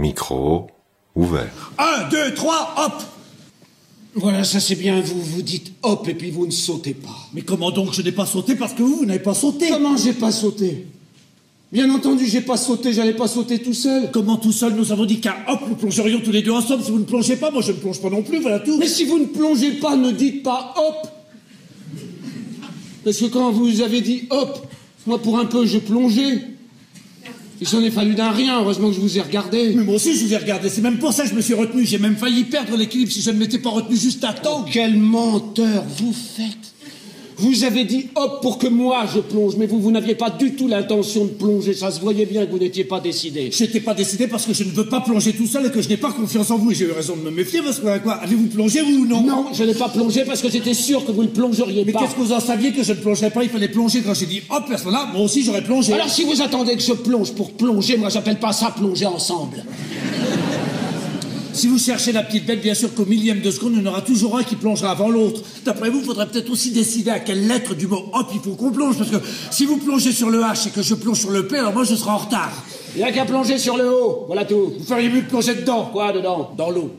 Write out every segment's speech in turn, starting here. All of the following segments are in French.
Micro ouvert. 1, 2, 3, hop! Voilà, ça c'est bien, vous dites hop et puis vous ne sautez pas. Mais comment donc je n'ai pas sauté parce que vous n'avez pas sauté? Comment j'ai pas sauté? Bien entendu, j'ai pas sauté, j'allais pas sauter tout seul. Comment tout seul? Nous avons dit qu'à hop, nous plongerions tous les deux ensemble. Si vous ne plongez pas, moi je ne plonge pas non plus, voilà tout. Mais si vous ne plongez pas, ne dites pas hop. Parce que quand vous avez dit hop, moi pour un peu je plongeais. Il s'en est fallu d'un rien, heureusement que je vous ai regardé. Mais moi aussi je vous ai regardé, c'est même pour ça que je me suis retenu. J'ai même failli perdre l'équilibre si je ne m'étais pas retenu juste à temps. Oh, quel menteur vous faites! Vous avez dit hop pour que moi je plonge, mais vous n'aviez pas du tout l'intention de plonger, ça se voyait bien que vous n'étiez pas décidé. Je n'étais pas décidé parce que je ne veux pas plonger tout seul et que je n'ai pas confiance en vous. Et j'ai eu raison de me méfier parce que quoi? Avez-vous plongé vous ou non? Non, je n'ai pas plongé parce que j'étais sûr que vous ne plongeriez mais pas. Mais qu'est-ce que vous en saviez que je ne plongerais pas? Il fallait plonger quand j'ai dit hop, à ce moment-là, moi aussi j'aurais plongé. Alors si vous attendez que je plonge pour plonger, moi j'appelle pas ça plonger ensemble. Si vous cherchez la petite bête, bien sûr qu'au millième de seconde, il y en aura toujours un qui plongera avant l'autre. D'après vous, il faudrait peut-être aussi décider à quelle lettre du mot hop il faut qu'on plonge, parce que si vous plongez sur le H et que je plonge sur le P, alors moi je serai en retard. Il n'y a qu'à plonger sur le haut, voilà tout. Vous feriez mieux de plonger dedans. Quoi dedans? Dans l'eau.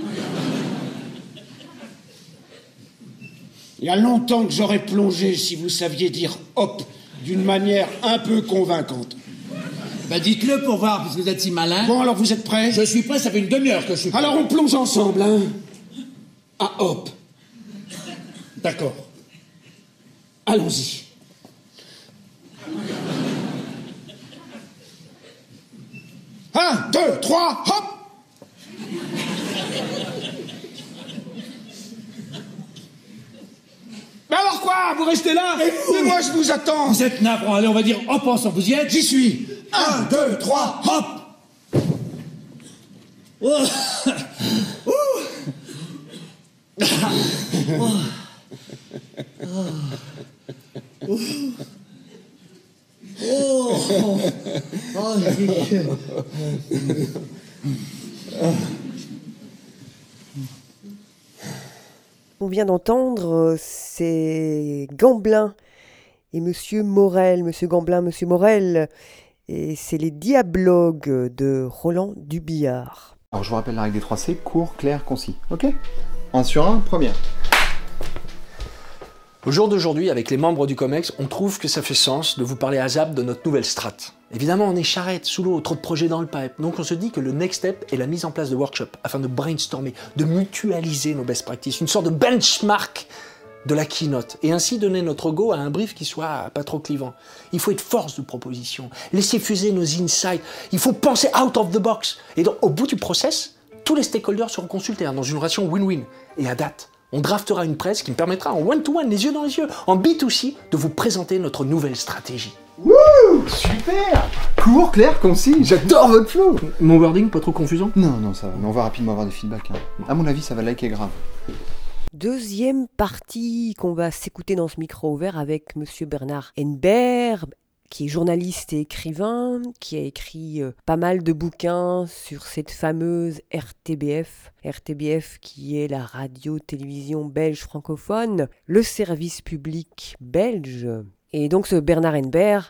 Il y a longtemps que j'aurais plongé si vous saviez dire hop d'une manière un peu convaincante. Bah dites-le pour voir, puisque vous êtes si malin. Bon, alors vous êtes prêts? Je suis prêt, ça fait une demi-heure que je suis prêt. Alors on plonge ensemble, hein? À hop. D'accord. Allons-y. Un, deux, trois, hop! Mais alors quoi? Vous restez là? Mais moi je vous attends. Vous êtes navrant, allez on va dire hop ensemble, vous y êtes? J'y suis. 1, 2, 3, hop! Oh. Oh. Oh. Oh. Oh. On vient d'entendre, c'est Gamblin et Monsieur Morel. Monsieur Gamblin, Monsieur Morel, et c'est les diablogues de Roland Dubillard. Alors je vous rappelle la règle des 3C, court, clair, concis. Ok? 1 sur 1, première. Au jour d'aujourd'hui, avec les membres du COMEX, on trouve que ça fait sens de vous parler à ZAP de notre nouvelle strat. Évidemment, on est charrette, sous l'eau, trop de projets dans le pipe, donc on se dit que le next step est la mise en place de workshops afin de brainstormer, de mutualiser nos best practices, une sorte de benchmark de la keynote, et ainsi donner notre go à un brief qui soit pas trop clivant. Il faut être force de proposition, laisser fuser nos insights, il faut penser out of the box. Et donc, au bout du process, tous les stakeholders seront consultés dans une relation win-win. Et à date, on draftera une presse qui me permettra en one-to-one, les yeux dans les yeux, en B2C, de vous présenter notre nouvelle stratégie. Wouh! Super! Court, clair, concis, j'adore votre flow! Mon wording, pas trop confusant? Non, ça va, mais on va rapidement avoir des feedbacks. Hein. À mon avis, ça va liker grave. Deuxième partie qu'on va s'écouter dans ce micro ouvert avec Monsieur Bernard Henneberg, qui est journaliste et écrivain, qui a écrit pas mal de bouquins sur cette fameuse RTBF. RTBF qui est la radio-télévision belge francophone, le service public belge. Et donc ce Bernard Henneberg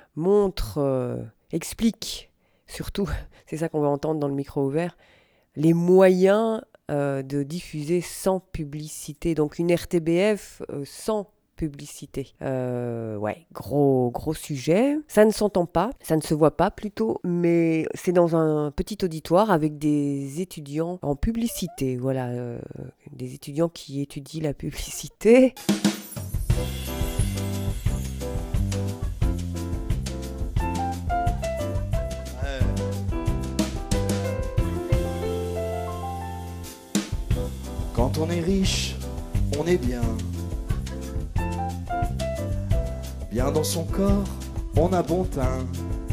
explique surtout, c'est ça qu'on va entendre dans le micro ouvert, les moyens de diffuser sans publicité. Donc une RTBF sans publicité. Ouais, gros sujet. Ça ne s'entend pas, ça ne se voit pas plutôt, mais c'est dans un petit auditoire avec des étudiants en publicité. Voilà, des étudiants qui étudient la publicité. Quand on est riche, on est bien. Bien dans son corps, on a bon teint.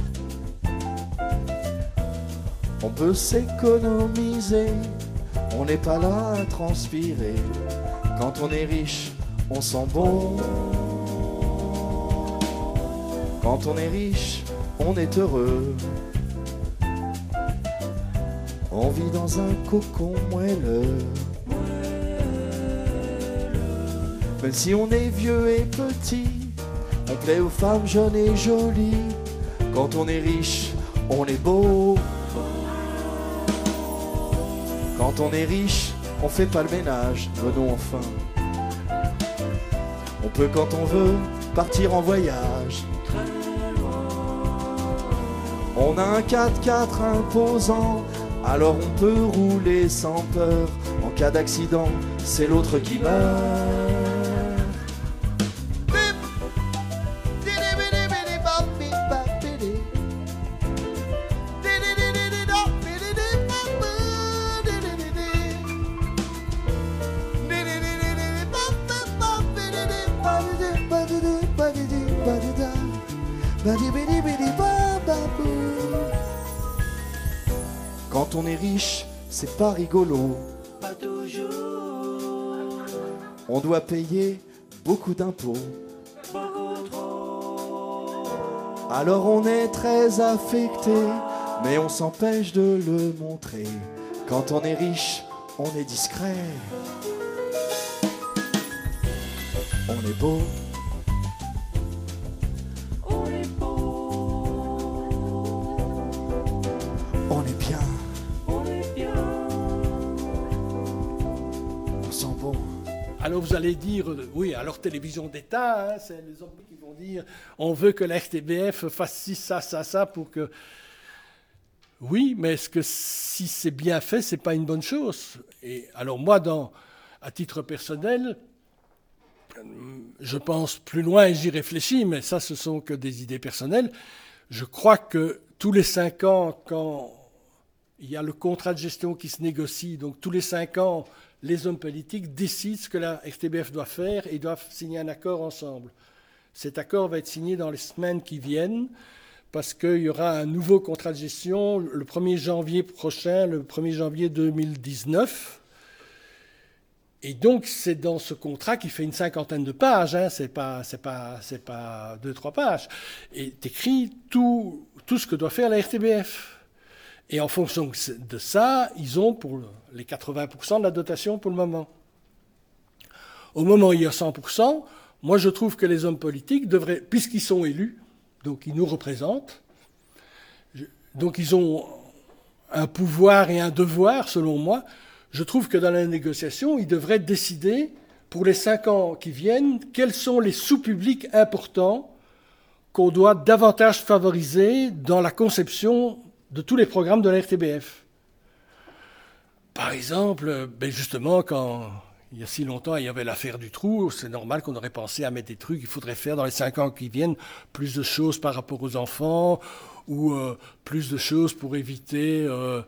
On peut s'économiser, on n'est pas là à transpirer. Quand on est riche, on sent bon. Quand on est riche, on est heureux. On vit dans un cocon moelleux. Même si on est vieux et petit, on plaît aux femmes jeunes et jolies. Quand on est riche, on est beau. Quand on est riche, on fait pas le ménage, venons enfin. On peut quand on veut partir en voyage. On a un 4x4 imposant, alors on peut rouler sans peur. En cas d'accident, c'est l'autre qui meurt. Quand on est riche, c'est pas rigolo. Pas toujours. On doit payer beaucoup d'impôts. Beaucoup trop. Alors on est très affecté, mais on s'empêche de le montrer. Quand on est riche, on est discret. On est beau. On est beau. On est bien. On est bien. On sent bon. Alors vous allez dire, oui, alors télévision d'État, hein, c'est les hommes qui vont dire, on veut que la RTBF fasse ci, ça, pour que... Oui, mais est-ce que si c'est bien fait, c'est pas une bonne chose? Et alors moi, à titre personnel, je pense plus loin et j'y réfléchis, mais ça, ce sont que des idées personnelles. Je crois que tous les 5 ans, quand il y a le contrat de gestion qui se négocie, donc tous les 5 ans, les hommes politiques décident ce que la RTBF doit faire et doivent signer un accord ensemble. Cet accord va être signé dans les semaines qui viennent parce qu'il y aura un nouveau contrat de gestion le 1er janvier prochain, le 1er janvier 2019. Et donc, c'est dans ce contrat qui fait une 50aine de pages, hein, c'est pas 2-3 pages, et écrit tout ce que doit faire la RTBF. Et en fonction de ça, ils ont pour les 80% de la dotation pour le moment. Au moment où il y a 100%, moi je trouve que les hommes politiques devraient, puisqu'ils sont élus, donc ils nous représentent, donc ils ont un pouvoir et un devoir, selon moi. Je trouve que dans la négociation, ils devraient décider, pour les 5 ans qui viennent, quels sont les sous-publics importants qu'on doit davantage favoriser dans la conception de tous les programmes de la RTBF. Par exemple, justement, quand il y a si longtemps, il y avait l'affaire du trou, c'est normal qu'on aurait pensé à mettre des trucs, il faudrait faire dans les 5 ans qui viennent plus de choses par rapport aux enfants, ou plus de choses pour éviter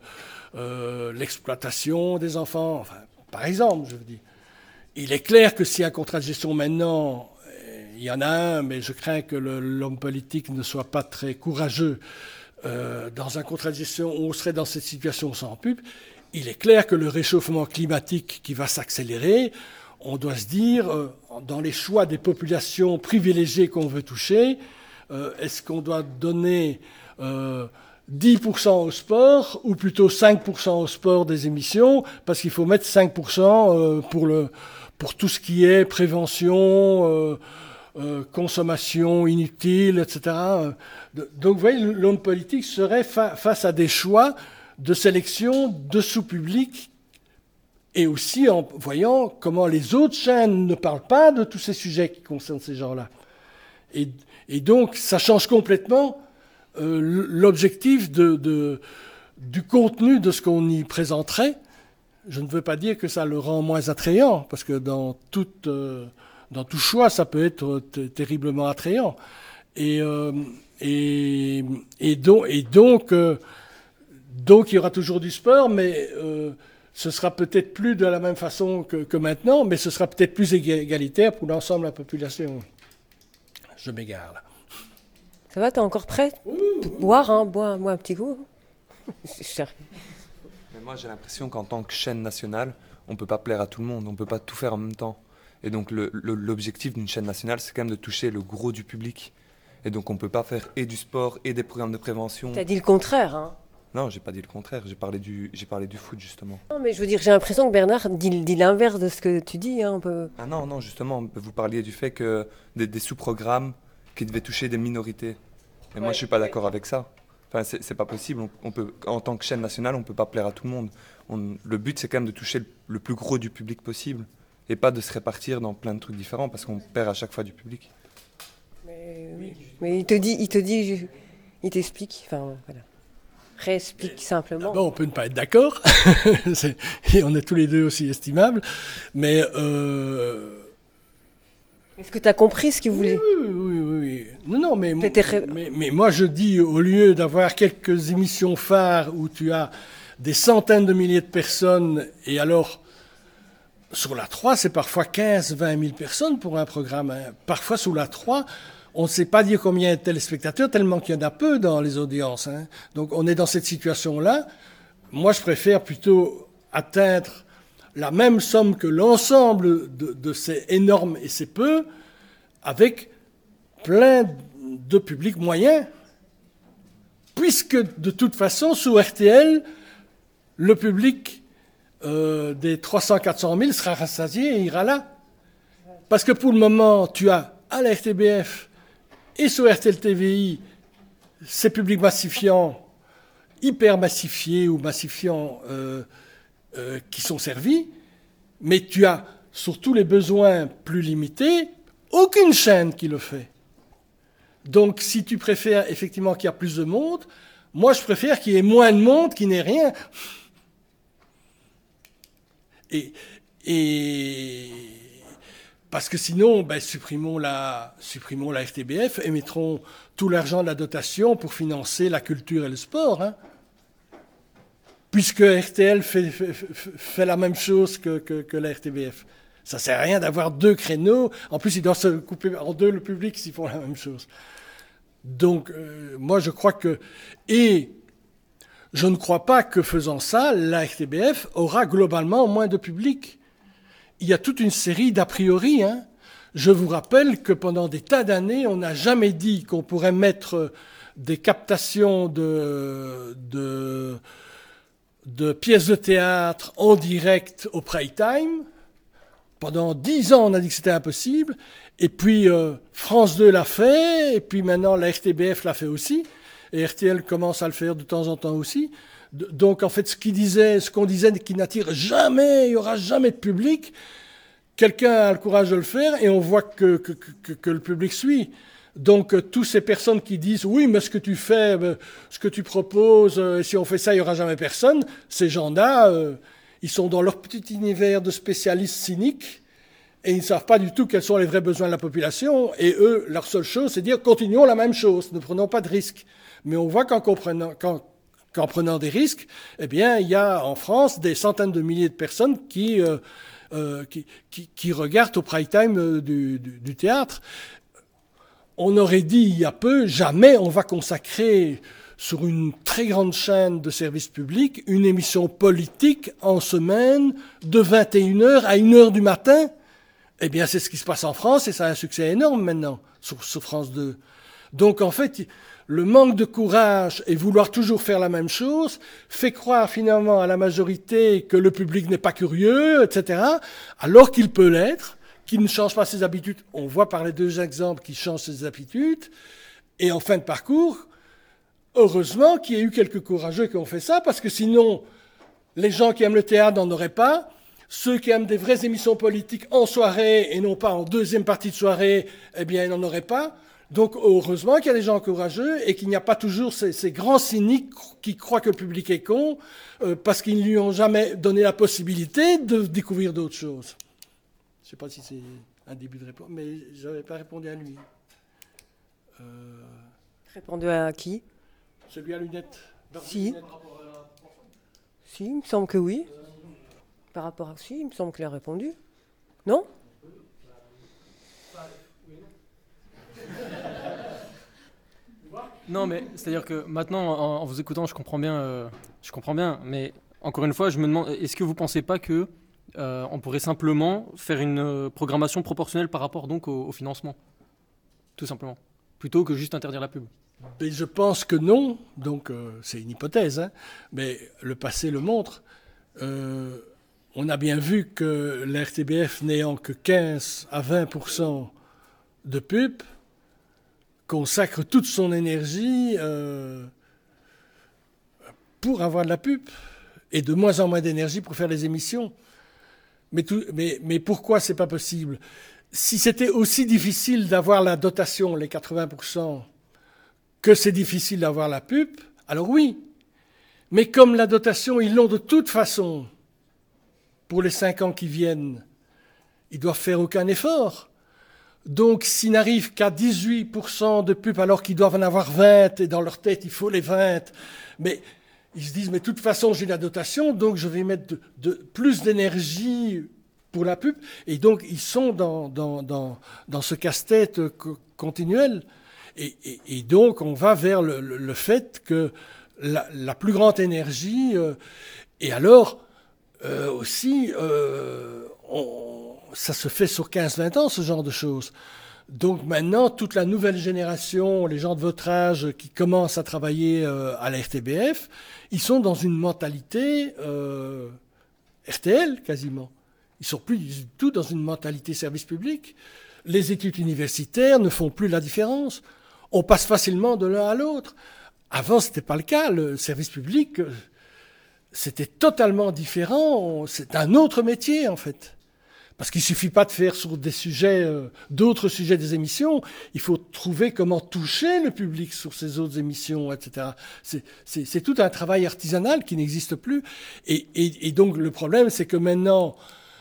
l'exploitation des enfants. Enfin, par exemple, je veux dire. Il est clair que s'il y a un contrat de gestion maintenant, il y en a un, mais je crains que l'homme politique ne soit pas très courageux. Dans un contrat de gestion où on serait dans cette situation sans pub, il est clair que le réchauffement climatique qui va s'accélérer, on doit se dire, dans les choix des populations privilégiées qu'on veut toucher, est-ce qu'on doit donner 10% au sport ou plutôt 5% au sport des émissions, parce qu'il faut mettre 5% pour tout ce qui est prévention, consommation inutile, etc. Donc vous voyez, l'homme politique serait face à des choix de sélection de sous-public et aussi en voyant comment les autres chaînes ne parlent pas de tous ces sujets qui concernent ces gens-là. Et donc ça change complètement l'objectif du contenu de ce qu'on y présenterait. Je ne veux pas dire que ça le rend moins attrayant, parce que dans tout choix, ça peut être terriblement attrayant. Et donc, il y aura toujours du sport, mais ce sera peut-être plus de la même façon que maintenant, mais ce sera peut-être plus égalitaire pour l'ensemble de la population. Je m'égare là. Ça va, t'es encore prêt? Boire, hein, bois un petit coup. Mais moi, j'ai l'impression qu'en tant que chaîne nationale, on ne peut pas plaire à tout le monde, on ne peut pas tout faire en même temps. Et donc, l'objectif d'une chaîne nationale, c'est quand même de toucher le gros du public. Et donc, on ne peut pas faire et du sport et des programmes de prévention. T'as dit le contraire, hein? Non, j'ai pas dit le contraire, j'ai parlé du foot, justement. Non, mais je veux dire, j'ai l'impression que Bernard dit l'inverse de ce que tu dis, hein, un peu. Ah non, justement, vous parliez du fait que des sous-programmes qui devaient toucher des minorités. Et moi, je suis pas d'accord avec ça. Enfin, c'est pas possible. On peut, en tant que chaîne nationale, on ne peut pas plaire à tout le monde. Le but, c'est quand même de toucher le plus gros du public possible et pas de se répartir dans plein de trucs différents parce qu'on perd à chaque fois du public. Mais il t'explique, enfin voilà. Réexplique simplement. D'abord, on peut ne pas être d'accord, et on est tous les deux aussi estimables, mais... Est-ce que tu as compris ce qu'il voulait ? Oui. Non, mais moi je dis, au lieu d'avoir quelques émissions phares où tu as des centaines de milliers de personnes, et alors, sur la 3, c'est parfois 15, 20 000 personnes pour un programme. Hein. Parfois, sur la 3, on ne sait pas dire combien il y a de téléspectateurs, tellement qu'il y en a peu dans les audiences. Hein. Donc, on est dans cette situation-là. Moi, je préfère plutôt atteindre la même somme que l'ensemble de ces énormes et ces peu, avec plein de publics moyens. Puisque, de toute façon, sous RTL, le public des 300-400 000 sera rassasié et ira là. Parce que pour le moment, tu as à la RTBF et sur RTL TVI ces publics massifiants, hyper massifiés ou massifiants qui sont servis, mais tu as, sur tous les besoins plus limités, aucune chaîne qui le fait. Donc, si tu préfères effectivement qu'il y a plus de monde, moi, je préfère qu'il y ait moins de monde qui n'ait rien. Et parce que sinon, supprimons la RTBF et mettrons tout l'argent de la dotation pour financer la culture et le sport. Hein. Puisque RTL fait la même chose que la RTBF. Ça ne sert à rien d'avoir deux créneaux. En plus, ils doivent se couper en deux le public s'ils font la même chose. Donc, moi, je crois que... Et je ne crois pas que faisant ça, la RTBF aura globalement moins de public. Il y a toute une série d'a priori. Hein. Je vous rappelle que pendant des tas d'années, on n'a jamais dit qu'on pourrait mettre des captations de pièces de théâtre en direct au prime time. Pendant 10 ans, on a dit que c'était impossible. Et puis, France 2 l'a fait. Et puis maintenant, la RTBF l'a fait aussi. Et RTL commence à le faire de temps en temps aussi. Donc, en fait, ce qu'on disait qui n'attire jamais, il n'y aura jamais de public, quelqu'un a le courage de le faire et on voit que le public suit. Donc, toutes ces personnes qui disent « Oui, mais ce que tu fais, ce que tu proposes, si on fait ça, il n'y aura jamais personne », ces gens-là, ils sont dans leur petit univers de spécialistes cyniques et ils ne savent pas du tout quels sont les vrais besoins de la population. Et eux, leur seule chose, c'est de dire « Continuons la même chose, ne prenons pas de risques ». Mais on voit qu'en prenant des risques, eh bien, il y a en France des centaines de milliers de personnes qui regardent au prime time du théâtre. On aurait dit il y a peu, jamais on va consacrer sur une très grande chaîne de service public une émission politique en semaine de 21h à 1h du matin. Eh bien, c'est ce qui se passe en France et ça a un succès énorme maintenant sur France 2. Donc, en fait, le manque de courage et vouloir toujours faire la même chose fait croire finalement à la majorité que le public n'est pas curieux, etc., alors qu'il peut l'être, qu'il ne change pas ses habitudes. On voit par les deux exemples qu'il change ses habitudes. Et en fin de parcours, heureusement qu'il y ait eu quelques courageux qui ont fait ça, parce que sinon, les gens qui aiment le théâtre n'en auraient pas. Ceux qui aiment des vraies émissions politiques en soirée et non pas en deuxième partie de soirée, eh bien, ils n'en auraient pas. Donc, heureusement qu'il y a des gens courageux et qu'il n'y a pas toujours ces grands cyniques qui croient que le public est con parce qu'ils ne lui ont jamais donné la possibilité de découvrir d'autres choses. Je ne sais pas si c'est un début de réponse, mais je n'avais pas répondu à lui. Répondu à qui ? Celui à lunettes. Si, il me semble que oui. Par rapport à si, il me semble qu'il a répondu. Non ? Non, mais c'est-à-dire que maintenant, en vous écoutant, je comprends bien, mais encore une fois, je me demande, est-ce que vous ne pensez pas que on pourrait simplement faire une programmation proportionnelle par rapport donc au financement, tout simplement, plutôt que juste interdire la pub? Mais je pense que non, donc c'est une hypothèse, hein, mais le passé le montre. On a bien vu que la RTBF n'ayant que 15 à 20% de pub, consacre toute son énergie pour avoir de la pub et de moins en moins d'énergie pour faire les émissions. Mais pourquoi c'est pas possible? Si c'était aussi difficile d'avoir la dotation, les 80%, que c'est difficile d'avoir la pub, alors oui. Mais comme la dotation, ils l'ont de toute façon pour les 5 ans qui viennent, ils doivent faire aucun effort. Donc, s'ils n'arrivent qu'à 18% de pub alors qu'ils doivent en avoir 20, et dans leur tête, il faut les 20, mais ils se disent, mais de toute façon, j'ai la dotation, donc je vais mettre plus d'énergie pour la pub. Et donc, ils sont dans ce casse-tête continuel. Et donc, on va vers le fait que la plus grande énergie... et alors, aussi... ça se fait sur 15-20 ans, ce genre de choses. Donc maintenant, toute la nouvelle génération, les gens de votre âge qui commencent à travailler à la RTBF, ils sont dans une mentalité RTL quasiment. Ils ne sont plus du tout dans une mentalité service public. Les études universitaires ne font plus la différence. On passe facilement de l'un à l'autre. Avant, ce n'était pas le cas. Le service public, c'était totalement différent. C'est un autre métier, en fait. Parce qu'il ne suffit pas de faire sur des sujets, d'autres sujets des émissions. Il faut trouver comment toucher le public sur ces autres émissions, etc. C'est tout un travail artisanal qui n'existe plus. Et donc le problème, c'est que maintenant,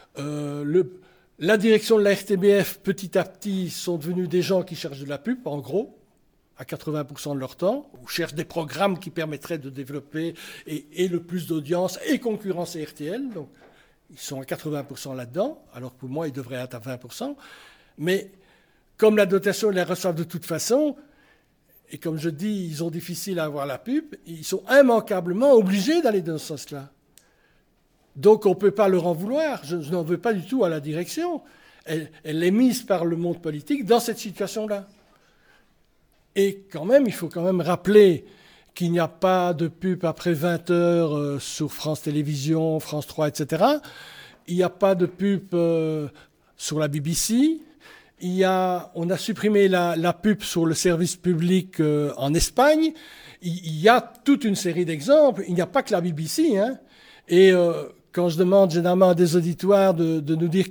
la direction de la RTBF, petit à petit, sont devenus des gens qui cherchent de la pub, en gros, à 80% de leur temps, ou cherchent des programmes qui permettraient de développer et le plus d'audience et concurrencer RTL. Donc, ils sont à 80% là-dedans, alors que pour moi, ils devraient être à 20%. Mais comme la dotation, ils la reçoivent de toute façon, et comme je dis, ils ont difficile à avoir la pub, ils sont immanquablement obligés d'aller dans ce sens-là. Donc on ne peut pas leur en vouloir. Je n'en veux pas du tout à la direction. Elle est mise par le monde politique dans cette situation-là. Et quand même, il faut quand même rappeler qu'il n'y a pas de pub après 20 heures sur France Télévisions, France 3, etc. Il n'y a pas de pub sur la BBC. On a supprimé la pub sur le service public en Espagne. Il y a toute une série d'exemples. Il n'y a pas que la BBC. Hein. Et quand je demande généralement à des auditoires de nous dire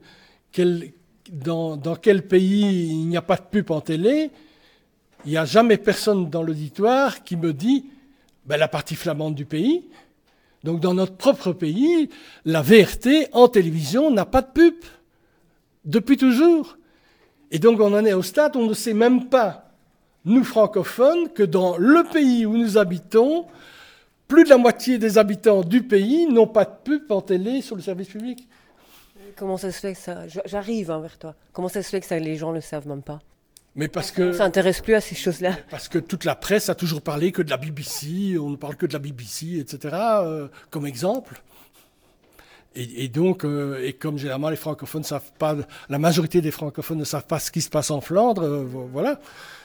dans quel pays il n'y a pas de pub en télé, il n'y a jamais personne dans l'auditoire qui me dit la partie flamande du pays. Donc dans notre propre pays, la VRT en télévision n'a pas de pub. Depuis toujours. Et donc on en est au stade où on ne sait même pas, nous francophones, que dans le pays où nous habitons, plus de la moitié des habitants du pays n'ont pas de pub en télé sur le service public. Comment ça se fait que ça... J'arrive vers toi. Comment ça se fait que ça, les gens ne le savent même pas? Mais parce que... On ne s'intéresse plus à ces choses-là. Parce que toute la presse a toujours parlé que de la BBC, on ne parle que de la BBC, etc., comme exemple. Et donc, et comme généralement les francophones ne savent pas, la majorité des francophones ne savent pas ce qui se passe en Flandre, voilà,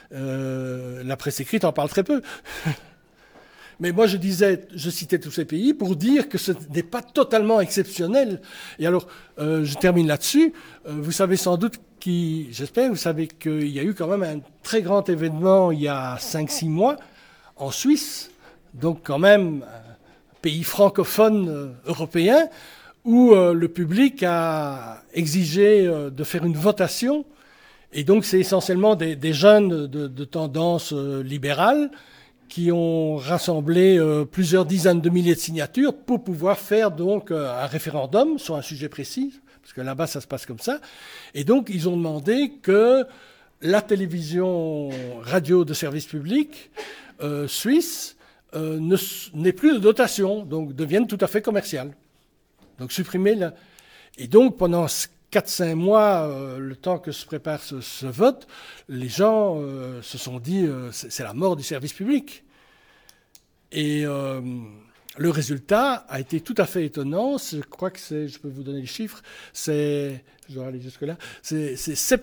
la presse écrite en parle très peu. Mais moi, je citais tous ces pays pour dire que ce n'est pas totalement exceptionnel. Et alors, je termine là-dessus. Vous savez sans doute j'espère, vous savez qu'il y a eu quand même un très grand événement il y a 5-6 mois en Suisse, donc quand même un pays francophone européen, où le public a exigé de faire une votation. Et donc c'est essentiellement des jeunes de tendance libérale qui ont rassemblé plusieurs dizaines de milliers de signatures pour pouvoir faire donc un référendum sur un sujet précis. Parce que là-bas, ça se passe comme ça. Et donc, ils ont demandé que la télévision radio de service public suisse n'ait plus de dotation, donc devienne tout à fait commerciale. Donc, supprimer la... Et donc, pendant 4-5 mois, le temps que se prépare ce vote, les gens se sont dit c'est la mort du service public. Et... le résultat a été tout à fait étonnant. Je crois que je peux vous donner les chiffres, je dois aller jusque-là, c'est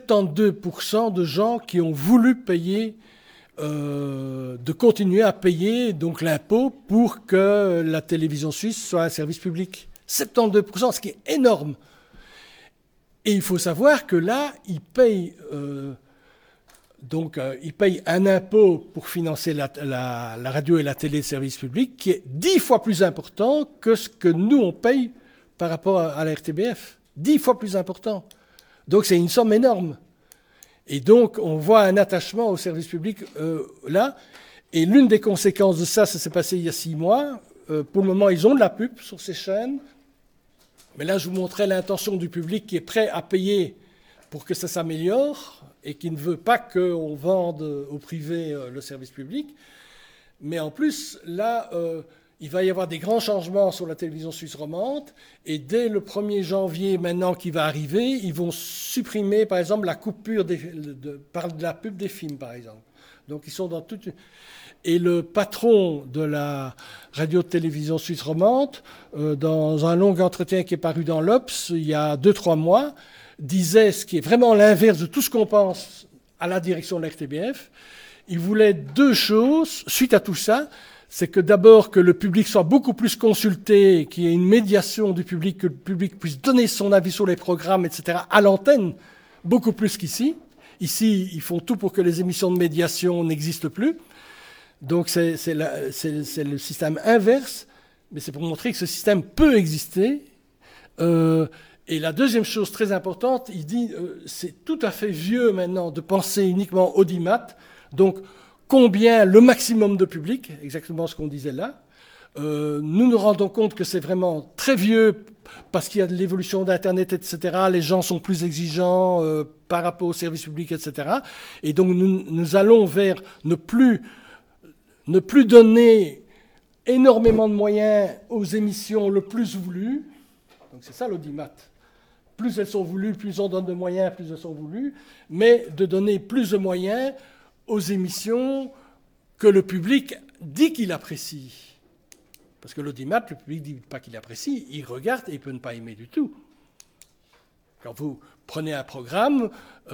72% de gens qui ont voulu payer, de continuer à payer donc l'impôt pour que la télévision suisse soit un service public. 72%, ce qui est énorme. Et il faut savoir que là, ils payent Donc, ils payent un impôt pour financer la radio et la télé de service public qui est 10 fois plus important que ce que nous, on paye par rapport à la RTBF. 10 fois plus important. Donc, c'est une somme énorme. Et donc, on voit un attachement au service public là. Et l'une des conséquences de ça s'est passé il y a 6 mois. Pour le moment, ils ont de la pub sur ces chaînes. Mais là, je vous montrais l'intention du public qui est prêt à payer pour que ça s'améliore et qui ne veut pas qu'on vende au privé le service public. Mais en plus, là, il va y avoir des grands changements sur la télévision suisse romande. Et dès le 1er janvier, maintenant qui va arriver, ils vont supprimer, par exemple, la coupure de la pub des films, par exemple. Donc, ils sont dans toute... Et le patron de la radio-télévision suisse romande, dans un long entretien qui est paru dans l'Obs il y a 2-3 mois, disait ce qui est vraiment l'inverse de tout ce qu'on pense à la direction de la RTBF. Il voulait 2 choses suite à tout ça. C'est que d'abord que le public soit beaucoup plus consulté, qu'il y ait une médiation du public, que le public puisse donner son avis sur les programmes, etc., à l'antenne, beaucoup plus qu'ici. Ici, ils font tout pour que les émissions de médiation n'existent plus. Donc c'est le système inverse, mais c'est pour montrer que ce système peut exister. Et la deuxième chose très importante, il dit c'est tout à fait vieux maintenant de penser uniquement audimat. Donc combien le maximum de public, exactement ce qu'on disait là. Nous nous rendons compte que c'est vraiment très vieux parce qu'il y a de l'évolution d'Internet, etc. Les gens sont plus exigeants par rapport au service public, etc. Et donc nous allons vers ne plus donner énormément de moyens aux émissions le plus voulues. Donc c'est ça l'audimat. Plus elles sont voulues, plus on donne de moyens, plus elles sont voulues. Mais de donner plus de moyens aux émissions que le public dit qu'il apprécie. Parce que l'audimat, le public ne dit pas qu'il apprécie, il regarde et il peut ne pas aimer du tout. Quand vous prenez un programme,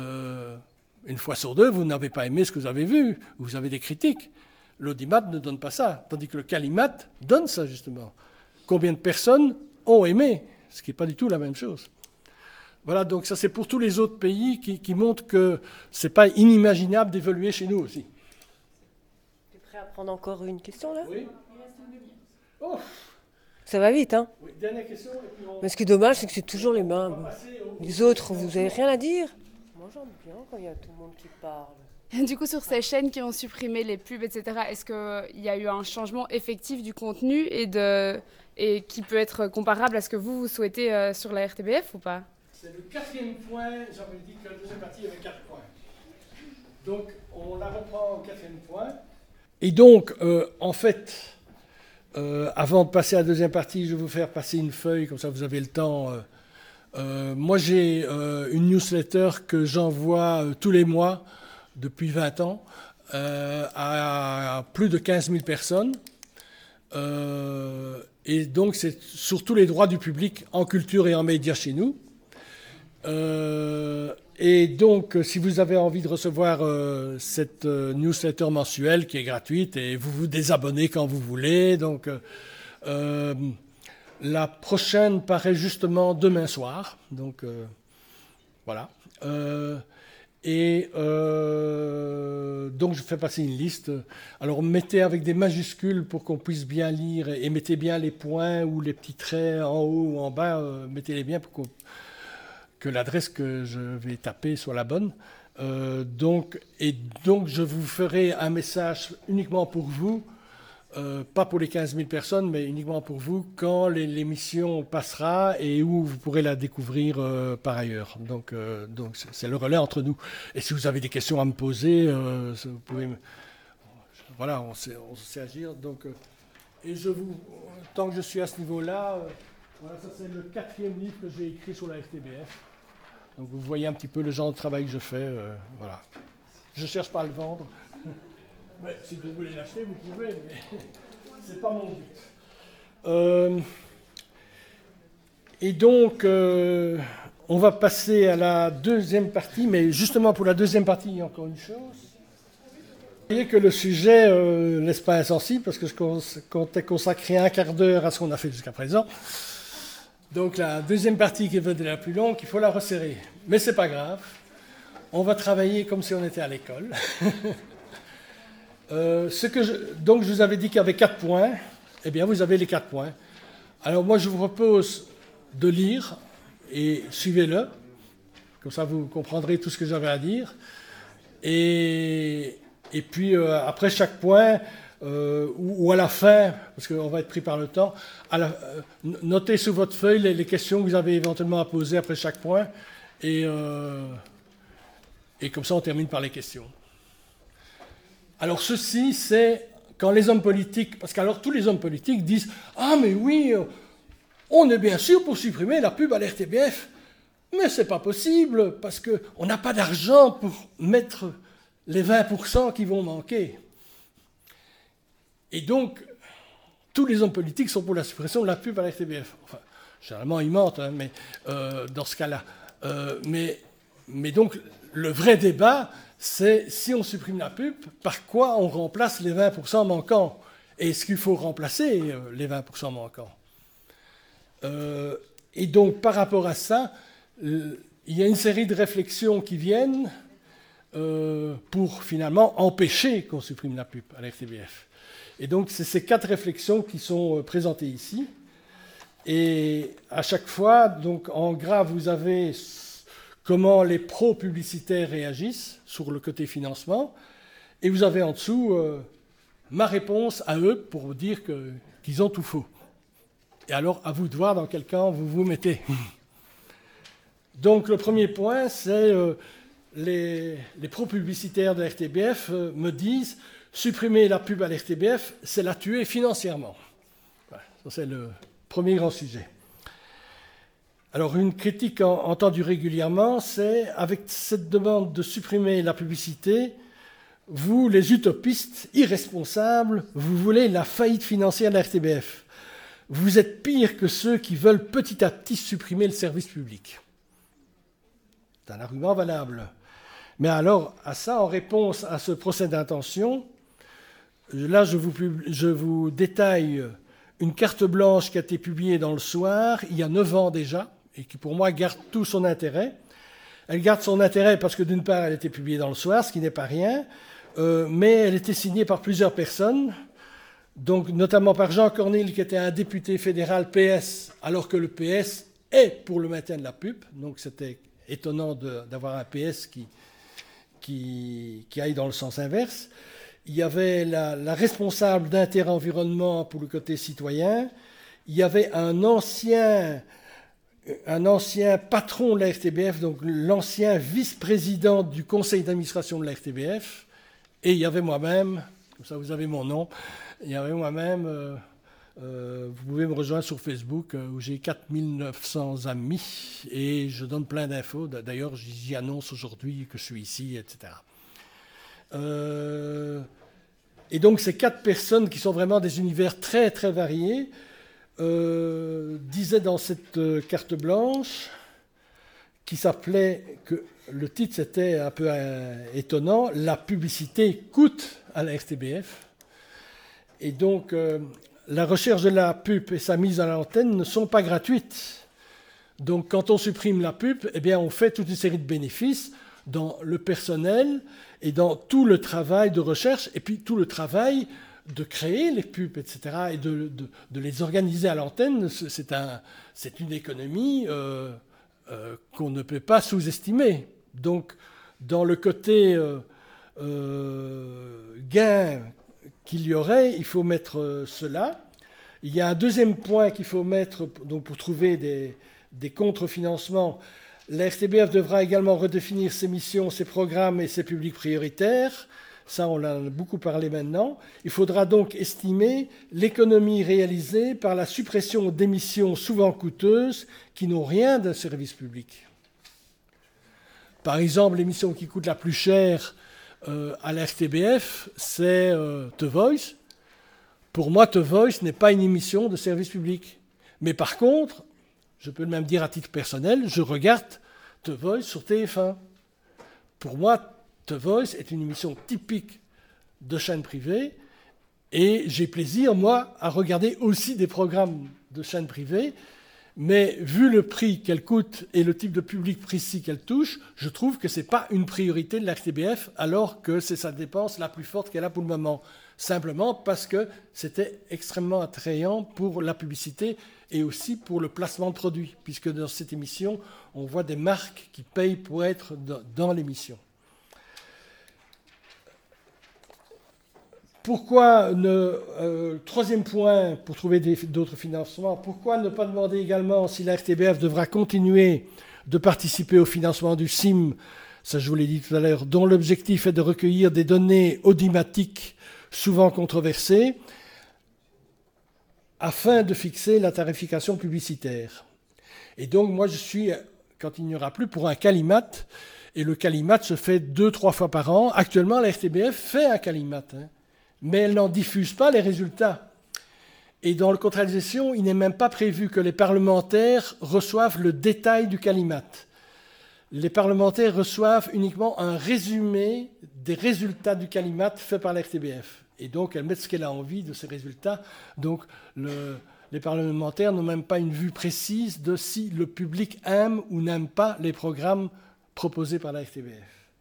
une fois sur 2, vous n'avez pas aimé ce que vous avez vu, vous avez des critiques. L'audimat ne donne pas ça, tandis que le calimat donne ça, justement. Combien de personnes ont aimé, ce qui n'est pas du tout la même chose. Voilà, donc ça c'est pour tous les autres pays qui montrent que ce n'est pas inimaginable d'évoluer chez nous aussi. Tu es prêt à prendre encore une question, là? Oui. Oh. Ça va vite, hein? Oui, dernière question. Et puis Mais ce qui est dommage, c'est que c'est toujours les mêmes. Les autres, vous n'avez rien à dire? Moi, j'aime bien quand il y a tout le monde qui parle. Du coup, sur ces chaînes qui ont supprimé les pubs, etc., est-ce qu'il y a eu un changement effectif du contenu et qui peut être comparable à ce que vous souhaitez sur la RTBF ou pas? C'est le 4e point, j'avais dit que la deuxième partie avait 4 points. Donc, on la reprend au 4e point. Et donc, en fait, avant de passer à la deuxième partie, je vais vous faire passer une feuille, comme ça vous avez le temps. Moi, j'ai une newsletter que j'envoie tous les mois, depuis 20 ans, à plus de 15 000 personnes. Et donc, c'est sur tous les droits du public en culture et en médias chez nous. Et donc, si vous avez envie de recevoir cette newsletter mensuelle qui est gratuite, et vous vous désabonnez quand vous voulez. Donc, la prochaine paraît justement demain soir. Donc, voilà. Donc je fais passer une liste. Alors mettez avec des majuscules pour qu'on puisse bien lire et mettez bien les points ou les petits traits en haut ou en bas, mettez-les bien pour que l'adresse que je vais taper soit la bonne. Donc je vous ferai un message uniquement pour vous, pas pour les 15 000 personnes, mais uniquement pour vous, quand l'émission passera et où vous pourrez la découvrir par ailleurs. Donc c'est le relais entre nous. Et si vous avez des questions à me poser, vous pouvez... Voilà, on sait agir. Donc, et tant que je suis à ce niveau-là, voilà, ça c'est le 4e livre que j'ai écrit sur la RTBF. Donc vous voyez un petit peu le genre de travail que je fais. Voilà. Je ne cherche pas à le vendre. Ouais, si vous voulez l'acheter, vous pouvez, mais c'est pas mon but. Et donc, on va passer à la deuxième partie, mais justement pour la deuxième partie, il y a encore une chose. Vous voyez que le sujet ne laisse pas insensible, parce que je comptais consacrer un quart d'heure à ce qu'on a fait jusqu'à présent. Donc la deuxième partie qui est la plus longue, il faut la resserrer. Mais c'est pas grave. on va travailler comme si on était à l'école. Donc, je vous avais dit qu'il y avait 4 points. Eh bien, vous avez les 4 points. Alors, moi, je vous propose de lire et suivez-le. Comme ça, vous comprendrez tout ce que j'avais à dire. Et puis, après chaque point, ou à la fin, parce qu'on va être pris par le temps, notez sur votre feuille les questions que vous avez éventuellement à poser après chaque point. Et comme ça, on termine par les questions. Alors, ceci, c'est quand les hommes politiques... Parce qu'alors, tous les hommes politiques disent « Ah, mais oui, on est bien sûr pour supprimer la pub à l'RTBF. Mais c'est pas possible, parce qu'on n'a pas d'argent pour mettre les 20% qui vont manquer. » Et donc, tous les hommes politiques sont pour la suppression de la pub à la RTBF. Enfin, généralement, ils mentent, hein, mais dans ce cas-là. Mais donc, le vrai débat, c'est si on supprime la pub, par quoi on remplace les 20% manquants? Et est-ce qu'il faut remplacer les 20% manquants? Et donc, par rapport à ça, il y a une série de réflexions qui viennent pour finalement empêcher qu'on supprime la pub à la RTBF. Et donc, c'est ces 4 réflexions qui sont présentées ici. Et à chaque fois, donc, en gras, vous avez comment les pro-publicitaires réagissent sur le côté financement. Et vous avez en dessous ma réponse à eux pour vous dire qu'ils ont tout faux. Et alors, à vous de voir dans quel camp vous vous mettez. Donc, le premier point, c'est les pro-publicitaires de la RTBF me disent supprimer la pub à la RTBF, c'est la tuer financièrement. Voilà, ça, c'est le premier grand sujet. Alors, une critique entendue régulièrement, c'est avec cette demande de supprimer la publicité, vous, les utopistes irresponsables, vous voulez la faillite financière de la RTBF. Vous êtes pire que ceux qui veulent petit à petit supprimer le service public. C'est un argument valable. Mais alors, à ça, en réponse à ce procès d'intention, là, je vous détaille une carte blanche qui a été publiée dans Le Soir, il y a 9 ans déjà, et qui, pour moi, garde tout son intérêt. Elle garde son intérêt parce que, d'une part, elle a été publiée dans Le Soir, ce qui n'est pas rien, mais elle était signée par plusieurs personnes, donc notamment par Jean Cornille, qui était un député fédéral PS, alors que le PS est pour le maintien de la pub, donc c'était étonnant d'avoir un PS qui aille dans le sens inverse. Il y avait la responsable d'intérêt environnement pour le côté citoyen. Il y avait un ancien patron de la RTBF, donc l'ancien vice-président du conseil d'administration de la RTBF. Et il y avait moi-même, comme ça vous avez mon nom, il y avait moi-même, vous pouvez me rejoindre sur Facebook, où j'ai 4900 amis, et je donne plein d'infos. D'ailleurs, j'y annonce aujourd'hui que je suis ici, etc. Et donc, ces 4 personnes qui sont vraiment des univers très, très variés disaient dans cette carte blanche, qui s'appelait, que le titre c'était un peu étonnant, « La publicité coûte à la RTBF ». Et donc, la recherche de la pub et sa mise à l'antenne ne sont pas gratuites. Donc, quand on supprime la pub, eh bien, on fait toute une série de bénéfices dans le personnel et dans tout le travail de recherche, et puis tout le travail de créer les pubs, etc., et de les organiser à l'antenne. C'est une économie qu'on ne peut pas sous-estimer. Donc, dans le côté gain qu'il y aurait, il faut mettre cela. Il y a un deuxième point qu'il faut mettre donc, pour trouver des contre-financements. La RTBF devra également redéfinir ses missions, ses programmes et ses publics prioritaires. Ça, on en a beaucoup parlé maintenant. Il faudra donc estimer l'économie réalisée par la suppression d'émissions souvent coûteuses qui n'ont rien d'un service public. Par exemple, l'émission qui coûte la plus cher à la RTBF, c'est The Voice. Pour moi, The Voice n'est pas une émission de service public. Mais par contre, je peux même dire à titre personnel, je regarde The Voice sur TF1. Pour moi, The Voice est une émission typique de chaîne privée et j'ai plaisir, moi, à regarder aussi des programmes de chaîne privée. Mais vu le prix qu'elle coûte et le type de public précis qu'elle touche, je trouve que ce n'est pas une priorité de la RTBF, alors que c'est sa dépense la plus forte qu'elle a pour le moment. Simplement parce que c'était extrêmement attrayant pour la publicité et aussi pour le placement de produits, puisque dans cette émission, on voit des marques qui payent pour être dans l'émission. Pourquoi troisième point, pour trouver d'autres financements, pourquoi ne pas demander également si la RTBF devra continuer de participer au financement du CIM, ça je vous l'ai dit tout à l'heure, dont l'objectif est de recueillir des données audimatiques souvent controversées, afin de fixer la tarification publicitaire. Et donc moi je suis, quand il n'y aura plus, pour un Calimat, et le Calimat se fait 2-3 fois par an. Actuellement la RTBF fait un Calimat, mais elle n'en diffuse pas les résultats. Et dans le contrat de gestion, il n'est même pas prévu que les parlementaires reçoivent le détail du Calimat. Les parlementaires reçoivent uniquement un résumé des résultats du Calimat fait par la RTBF. Et donc, elle met ce qu'elle a envie de ces résultats. Donc, les parlementaires n'ont même pas une vue précise de si le public aime ou n'aime pas les programmes proposés par la RTBF.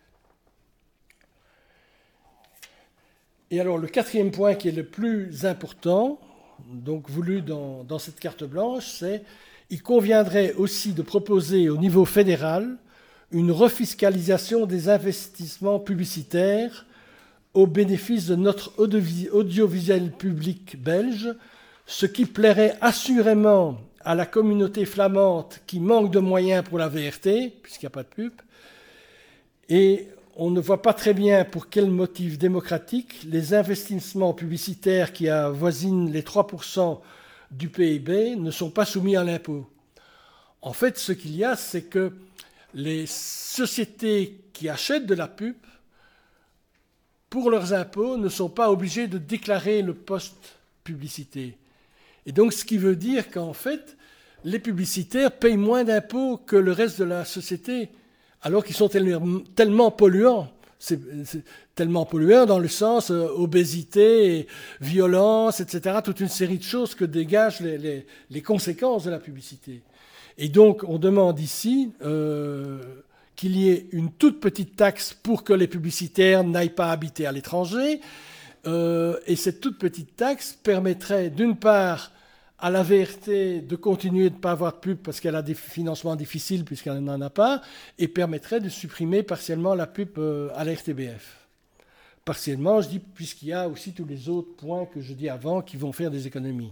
Et alors, le quatrième point qui est le plus important, donc voulu dans cette carte blanche, c'est il conviendrait aussi de proposer au niveau fédéral une refiscalisation des investissements publicitaires au bénéfice de notre audiovisuel public belge, ce qui plairait assurément à la communauté flamande qui manque de moyens pour la VRT, puisqu'il n'y a pas de pub, et on ne voit pas très bien pour quel motif démocratique les investissements publicitaires qui avoisinent les 3% du PIB ne sont pas soumis à l'impôt. En fait, ce qu'il y a, c'est que les sociétés qui achètent de la pub, pour leurs impôts, ne sont pas obligées de déclarer le poste publicité. Et donc, ce qui veut dire qu'en fait, les publicitaires payent moins d'impôts que le reste de la société, alors qu'ils sont tellement polluants. C'est tellement polluant dans le sens obésité, violence, etc., toute une série de choses que dégagent les conséquences de la publicité. Et donc, on demande ici qu'il y ait une toute petite taxe pour que les publicitaires n'aillent pas habiter à l'étranger. Et cette toute petite taxe permettrait, d'une part, à la VRT de continuer de ne pas avoir de pub parce qu'elle a des financements difficiles puisqu'elle n'en a pas, et permettrait de supprimer partiellement la pub à la RTBF. Partiellement, je dis, puisqu'il y a aussi tous les autres points que je dis avant qui vont faire des économies.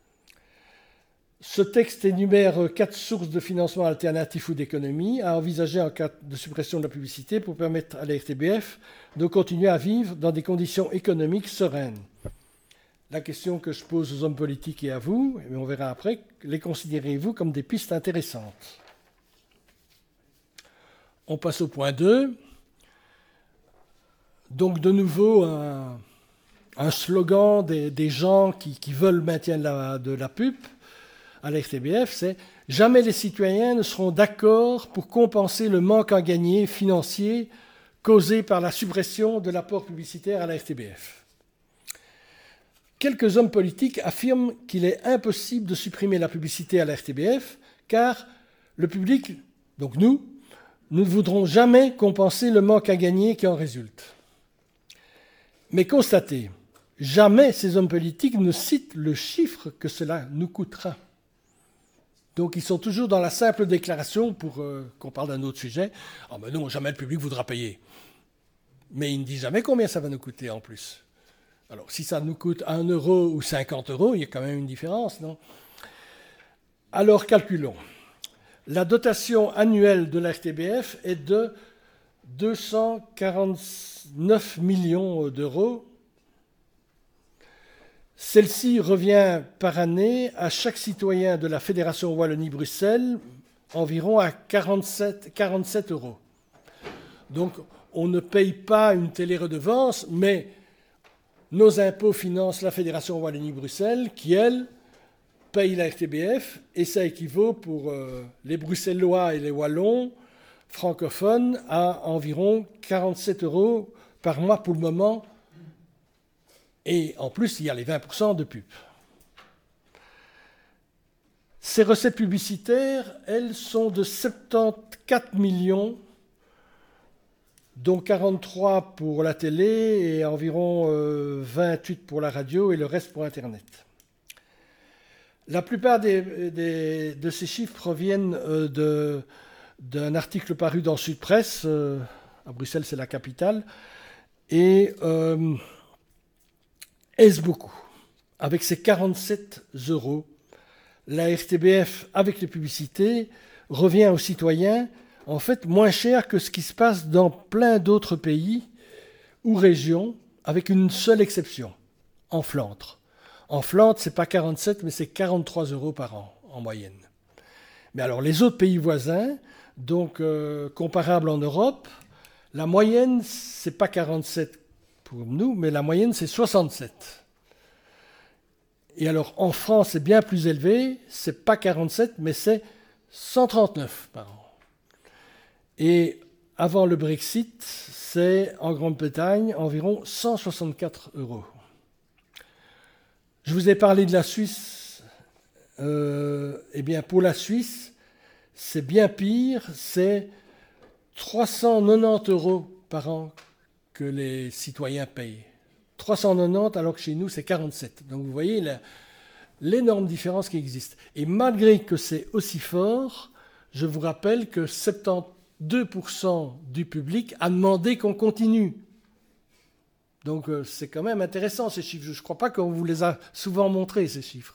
Ce texte énumère 4 sources de financement alternatifs ou d'économies à envisager en cas de suppression de la publicité pour permettre à la RTBF de continuer à vivre dans des conditions économiques sereines. La question que je pose aux hommes politiques et à vous, et on verra après, les considérez-vous comme des pistes intéressantes? On passe au point 2. Donc de nouveau, un slogan des gens qui veulent le maintien de la pub à la RTBF, c'est « Jamais les citoyens ne seront d'accord pour compenser le manque à gagner financier causé par la suppression de l'apport publicitaire à la RTBF ». Quelques hommes politiques affirment qu'il est impossible de supprimer la publicité à la RTBF car le public, donc nous, ne voudrons jamais compenser le manque à gagner qui en résulte. Mais constatez, jamais ces hommes politiques ne citent le chiffre que cela nous coûtera. Donc ils sont toujours dans la simple déclaration pour qu'on parle d'un autre sujet. « Ah ben non, jamais le public voudra payer. » Mais il ne dit jamais combien ça va nous coûter en plus. Alors, si ça nous coûte 1 euro ou 50 euros, il y a quand même une différence, non? Alors, calculons. La dotation annuelle de la RTBF est de 249 millions d'euros. Celle-ci revient par année à chaque citoyen de la Fédération Wallonie-Bruxelles environ à 47 euros. Donc, on ne paye pas une télé-redevance, mais nos impôts financent la Fédération Wallonie-Bruxelles, qui, elle, paye la RTBF, et ça équivaut pour les Bruxellois et les Wallons francophones à environ 47 euros par mois pour le moment. Et en plus, il y a les 20% de pub. Ces recettes publicitaires, elles sont de 74 millions, dont 43 pour la télé et environ 28 pour la radio et le reste pour Internet. La plupart de ces chiffres proviennent d'un article paru dans Sud Presse, à Bruxelles c'est la capitale, et est-ce beaucoup. Avec ses 47 €, la RTBF, avec les publicités, revient aux citoyens en fait moins cher que ce qui se passe dans plein d'autres pays ou régions, avec une seule exception, en Flandre. En Flandre, ce n'est pas 47, mais c'est 43 € par an, en moyenne. Mais alors, les autres pays voisins, donc comparables en Europe, la moyenne, ce n'est pas 47 pour nous, mais la moyenne, c'est 67. Et alors, en France, c'est bien plus élevé, ce n'est pas 47, mais c'est 139 par an. Et avant le Brexit, c'est en Grande-Bretagne environ 164 €. Je vous ai parlé de la Suisse. Eh bien, pour la Suisse, c'est bien pire, c'est 390 € par an que les citoyens payent. 390 alors que chez nous, c'est 47. Donc vous voyez l'énorme différence qui existe. Et malgré que c'est aussi fort, je vous rappelle que 72% du public a demandé qu'on continue. Donc c'est quand même intéressant ces chiffres. Je ne crois pas qu'on vous les a souvent montrés, ces chiffres.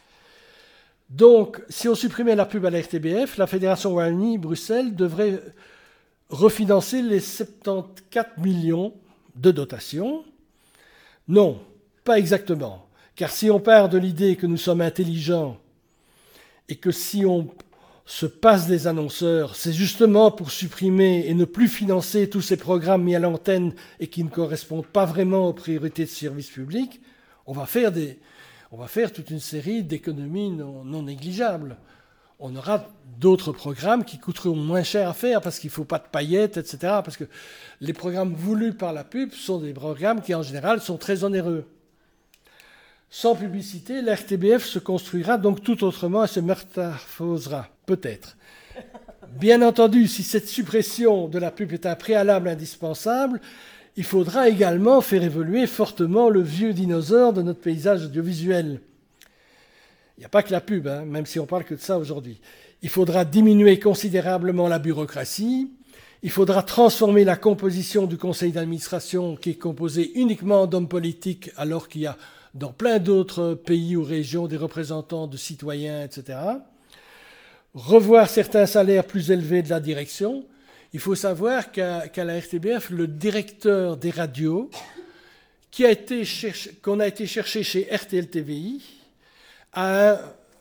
Donc, si on supprimait la pub à la RTBF, la Fédération Wallonie-Bruxelles devrait refinancer les 74 millions de dotation. Non, pas exactement. Car si on part de l'idée que nous sommes intelligents et que si on se passe des annonceurs, c'est justement pour supprimer et ne plus financer tous ces programmes mis à l'antenne et qui ne correspondent pas vraiment aux priorités de service public, on va faire toute une série d'économies non négligeables. On aura d'autres programmes qui coûteront moins cher à faire parce qu'il ne faut pas de paillettes, etc. Parce que les programmes voulus par la pub sont des programmes qui, en général, sont très onéreux. Sans publicité, la RTBF se construira donc tout autrement et se métamorphosera, peut-être. Bien entendu, si cette suppression de la pub est un préalable indispensable, il faudra également faire évoluer fortement le vieux dinosaure de notre paysage audiovisuel. Il n'y a pas que la pub, même si on parle que de ça aujourd'hui. Il faudra diminuer considérablement la bureaucratie. Il faudra transformer la composition du conseil d'administration qui est composé uniquement d'hommes politiques alors qu'il y a dans plein d'autres pays ou régions des représentants de citoyens, etc. Revoir certains salaires plus élevés de la direction. Il faut savoir qu'à la RTBF, le directeur des radios, qu'on a été chercher chez RTL TVI, a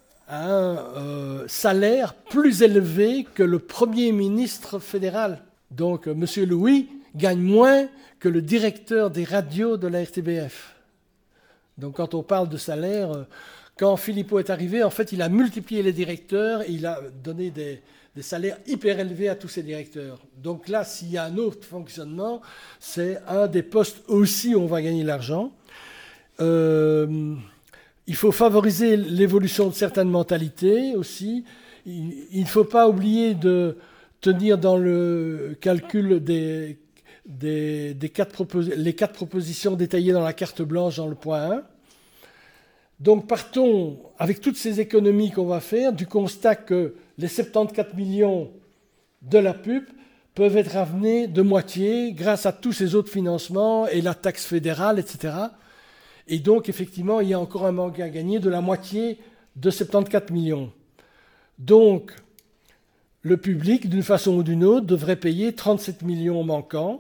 un salaire plus élevé que le Premier ministre fédéral. Donc, M. Louis gagne moins que le directeur des radios de la RTBF. Donc quand on parle de salaire, quand Philippot est arrivé, en fait, il a multiplié les directeurs et il a donné des salaires hyper élevés à tous ces directeurs. Donc là, s'il y a un autre fonctionnement, c'est un des postes aussi où on va gagner l'argent. Il faut favoriser l'évolution de certaines mentalités aussi. Il ne faut pas oublier de tenir dans le calcul les 4 propositions détaillées dans la carte blanche dans le point 1. Donc partons, avec toutes ces économies qu'on va faire, du constat que les 74 millions de la pub peuvent être ramenés de moitié grâce à tous ces autres financements et la taxe fédérale, etc. Et donc, effectivement, il y a encore un manque à gagner de la moitié de 74 millions. Donc, le public, d'une façon ou d'une autre, devrait payer 37 millions manquants.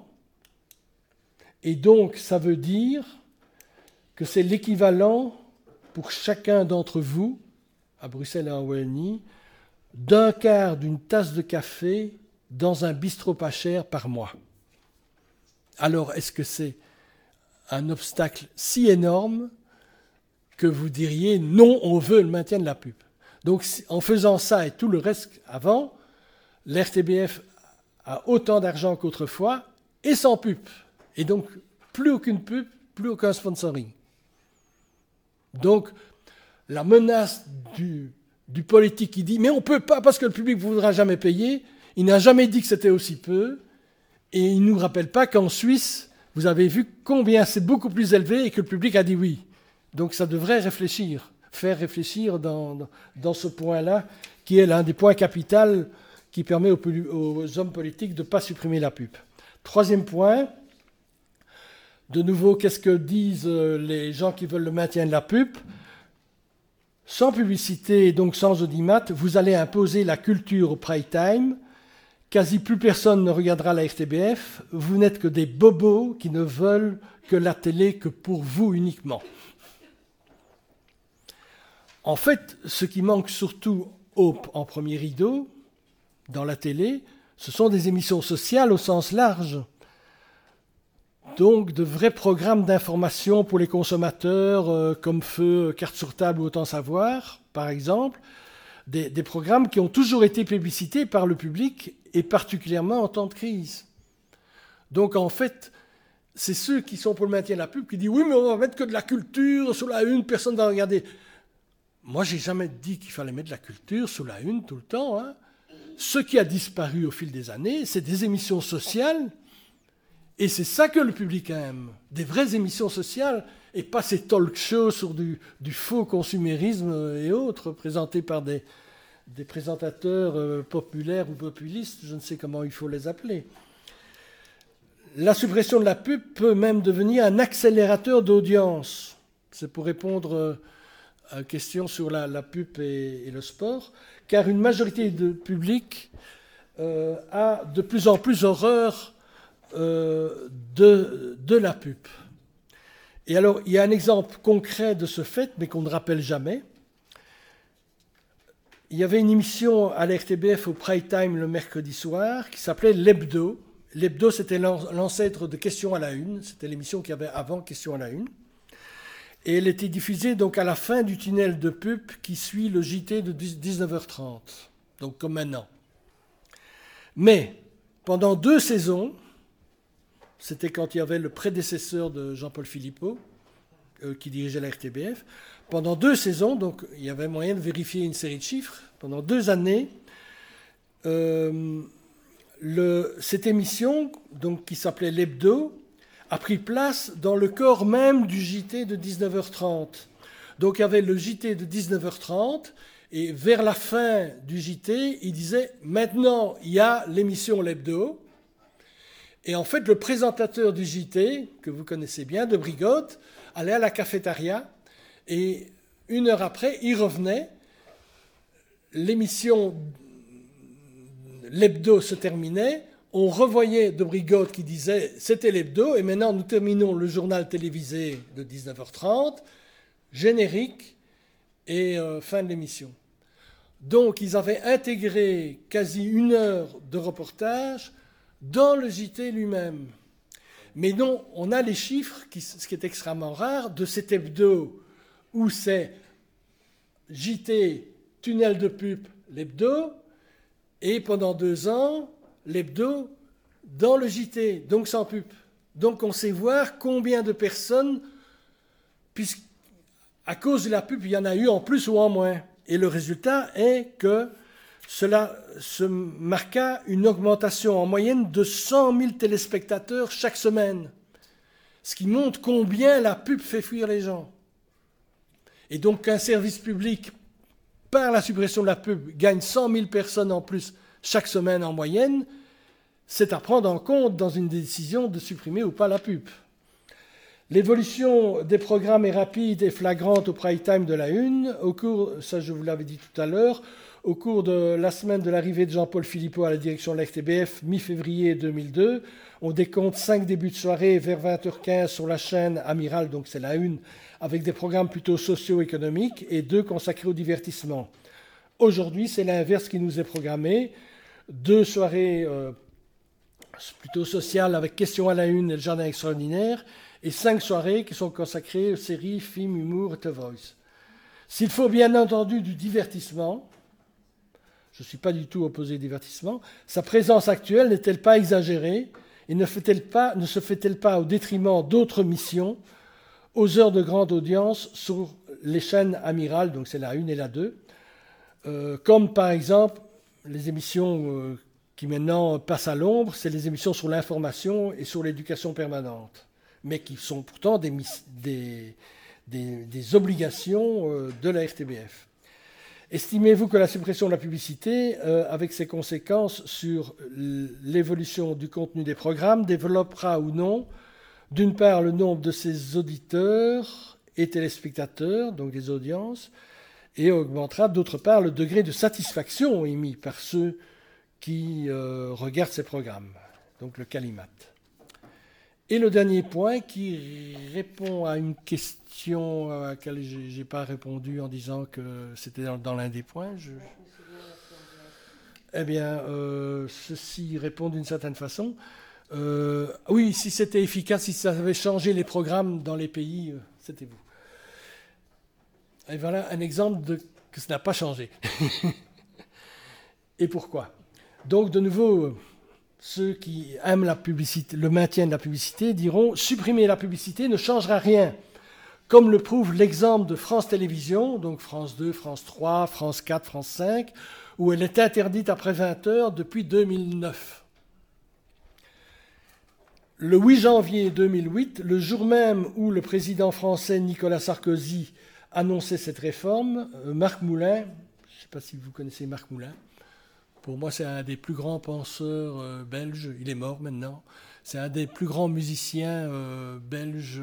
Et donc, ça veut dire que c'est l'équivalent pour chacun d'entre vous, à Bruxelles et en Wallonie, d'un quart d'une tasse de café dans un bistrot pas cher par mois. Alors, est-ce que c'est un obstacle si énorme que vous diriez non, on veut le maintien de la pub? Donc, en faisant ça et tout le reste avant, l'RTBF a autant d'argent qu'autrefois et sans pub. Et donc, plus aucune pub, plus aucun sponsoring. Donc, la menace du politique qui dit « mais on ne peut pas parce que le public ne voudra jamais payer », il n'a jamais dit que c'était aussi peu, et il ne nous rappelle pas qu'en Suisse, vous avez vu combien c'est beaucoup plus élevé et que le public a dit oui. Donc ça devrait faire réfléchir dans ce point-là, qui est l'un des points capitaux qui permet aux hommes politiques de ne pas supprimer la pub. Troisième point, de nouveau, qu'est-ce que disent les gens qui veulent le maintien de la pub ? Sans publicité et donc sans audimat, vous allez imposer la culture au prime time. Quasi plus personne ne regardera la RTBF. Vous n'êtes que des bobos qui ne veulent que la télé que pour vous uniquement. En fait, ce qui manque surtout en premier rideau, dans la télé, ce sont des émissions sociales au sens large. Donc, de vrais programmes d'information pour les consommateurs, comme Feu, Carte sur table ou Autant savoir, par exemple. Des programmes qui ont toujours été plébiscités par le public, et particulièrement en temps de crise. Donc, en fait, c'est ceux qui sont pour le maintien de la pub qui disent « oui, mais on va mettre que de la culture sur la une, personne ne va regarder ». Moi, je n'ai jamais dit qu'il fallait mettre de la culture sur la une tout le temps. Hein. Ce qui a disparu au fil des années, c'est des émissions sociales. Et c'est ça que le public aime. Des vraies émissions sociales et pas ces talk shows sur du faux consumérisme et autres, présentés par des présentateurs populaires ou populistes, je ne sais comment il faut les appeler. La suppression de la pub peut même devenir un accélérateur d'audience. C'est pour répondre à une question sur la pub et le sport, car une majorité du public a de plus en plus horreur de la pub. Et alors, il y a un exemple concret de ce fait, mais qu'on ne rappelle jamais. Il y avait une émission à la RTBF au prime time le mercredi soir qui s'appelait l'Hebdo. L'Hebdo, c'était l'ancêtre de Questions à la Une. C'était l'émission qu'il y avait avant Questions à la Une. Et elle était diffusée donc à la fin du tunnel de pub qui suit le JT de 19h30. Donc comme maintenant. Mais pendant 2 saisons, c'était quand il y avait le prédécesseur de Jean-Paul Philippot, qui dirigeait la RTBF. Pendant 2 saisons, donc il y avait moyen de vérifier une série de chiffres. Pendant 2 années, cette émission, donc, qui s'appelait l'Hebdo, a pris place dans le corps même du JT de 19h30. Donc il y avait le JT de 19h30, et vers la fin du JT, il disait « Maintenant, il y a l'émission l'Hebdo ». Et en fait, le présentateur du JT, que vous connaissez bien, de Brigotte, allait à la cafétéria, et 1 heure après, il revenait, l'émission l'Hebdo se terminait, on revoyait de Brigotte qui disait « c'était l'Hebdo, et maintenant nous terminons le journal télévisé de 19h30, générique, et fin de l'émission ». Donc ils avaient intégré quasi 1 heure de reportage dans le JT lui-même. Mais non, on a les chiffres, ce qui est extrêmement rare, de cet hebdo où c'est JT, tunnel de pub, l'hebdo, et pendant 2 ans, l'hebdo dans le JT, donc sans pub. Donc on sait voir combien de personnes, puisqu'à cause de la pub, il y en a eu en plus ou en moins. Et le résultat est que cela se marqua une augmentation en moyenne de 100 000 téléspectateurs chaque semaine, ce qui montre combien la pub fait fuir les gens. Et donc qu'un service public, par la suppression de la pub, gagne 100 000 personnes en plus chaque semaine en moyenne, c'est à prendre en compte dans une décision de supprimer ou pas la pub. L'évolution des programmes est rapide et flagrante au prime time de la Une. Ça je vous l'avais dit tout à l'heure, au cours de la semaine de l'arrivée de Jean-Paul Philippot à la direction de la RTBF, mi-février 2002, on décompte 5 débuts de soirée vers 20h15 sur la chaîne Amiral, donc c'est la Une, avec des programmes plutôt socio-économiques et 2 consacrés au divertissement. Aujourd'hui, c'est l'inverse qui nous est programmé. 2 soirées plutôt sociales avec Questions à la Une et le Jardin extraordinaire, et 5 soirées qui sont consacrées aux séries, films, humour et The Voice. S'il faut bien entendu du divertissement, je ne suis pas du tout opposé au divertissement, sa présence actuelle n'est-elle pas exagérée et ne se fait-elle pas au détriment d'autres missions, aux heures de grande audience sur les chaînes Amiral, donc c'est la 1 et la 2, comme par exemple les émissions qui maintenant passent à l'ombre, c'est les émissions sur l'information et sur l'éducation permanente, mais qui sont pourtant des obligations de la RTBF. Estimez-vous que la suppression de la publicité, avec ses conséquences sur l'évolution du contenu des programmes, développera ou non, d'une part, le nombre de ses auditeurs et téléspectateurs, donc des audiences, et augmentera d'autre part le degré de satisfaction émis par ceux qui regardent ces programmes, donc le Calimat. Et le dernier point qui répond à une question à laquelle je n'ai pas répondu en disant que c'était dans l'un des points. Eh bien, ceci répond d'une certaine façon. Oui, si c'était efficace, si ça avait changé les programmes dans les pays, c'était vous. Et voilà un exemple que ça n'a pas changé. Et pourquoi ? Donc, de nouveau, ceux qui aiment la publicité, le maintien de la publicité diront « supprimer la publicité ne changera rien », comme le prouve l'exemple de France Télévisions, donc France 2, France 3, France 4, France 5, où elle est interdite après 20 heures depuis 2009. Le 8 janvier 2008, le jour même où le président français Nicolas Sarkozy annonçait cette réforme, Marc Moulin, je ne sais pas si vous connaissez Marc Moulin, pour moi c'est un des plus grands penseurs belges, il est mort maintenant, c'est un des plus grands musiciens belges,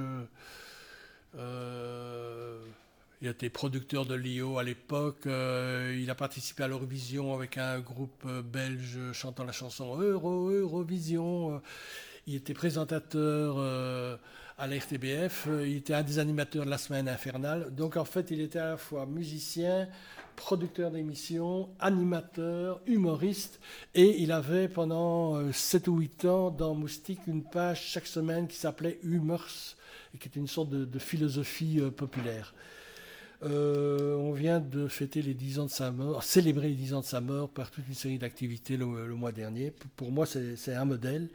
il a été producteur de Lio à l'époque, il a participé à l'Eurovision avec un groupe belge chantant la chanson Eurovision. Il était présentateur à la RTBF, il était un des animateurs de la Semaine Infernale. Donc en fait, il était à la fois musicien, producteur d'émissions, animateur, humoriste. Et il avait pendant 7 ou 8 ans dans Moustique une page chaque semaine qui s'appelait Humors, et qui était une sorte de philosophie populaire. On vient de fêter les 10 ans de sa mort, célébrer les 10 ans de sa mort par toute une série d'activités le mois dernier. Pour moi, c'est un modèle.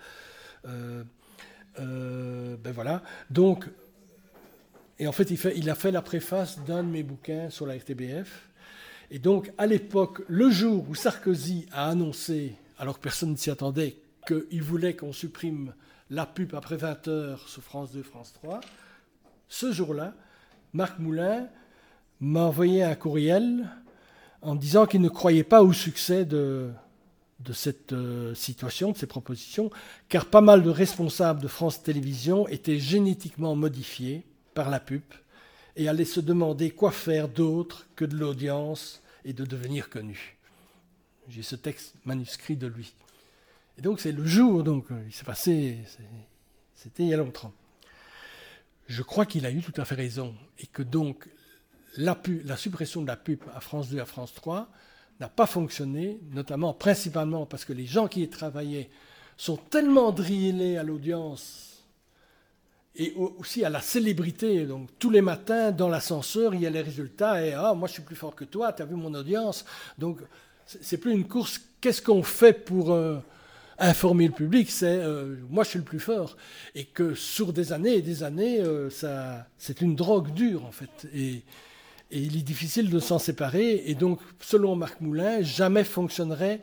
Ben voilà. Donc, et en fait, il a fait la préface d'un de mes bouquins sur la RTBF. Et donc, à l'époque, le jour où Sarkozy a annoncé, alors que personne ne s'y attendait, qu'il voulait qu'on supprime la pub après 20 heures sur France 2, France 3, ce jour-là, Marc Moulin m'a envoyé un courriel en disant qu'il ne croyait pas au succès de cette situation, de ces propositions, car pas mal de responsables de France Télévisions étaient génétiquement modifiés par la pub et allaient se demander quoi faire d'autre que de l'audience et de devenir connus. J'ai ce texte manuscrit de lui. Et donc c'est le jour, donc il s'est passé, c'était il y a longtemps. Je crois qu'il a eu tout à fait raison et que donc la suppression de la pub à France 2 et à France 3 n'a pas fonctionné, notamment, principalement parce que les gens qui y travaillaient sont tellement drillés à l'audience et aussi à la célébrité. Donc, tous les matins, dans l'ascenseur, il y a les résultats et « Ah, moi, je suis plus fort que toi, tu as vu mon audience ?» Donc, c'est plus une course. Qu'est-ce qu'on fait pour informer le public ? C'est « Moi, je suis le plus fort. » Et que sur des années et des années, c'est une drogue dure, en fait. Et il est difficile de s'en séparer. Et donc, selon Marc Moulin, jamais fonctionnerait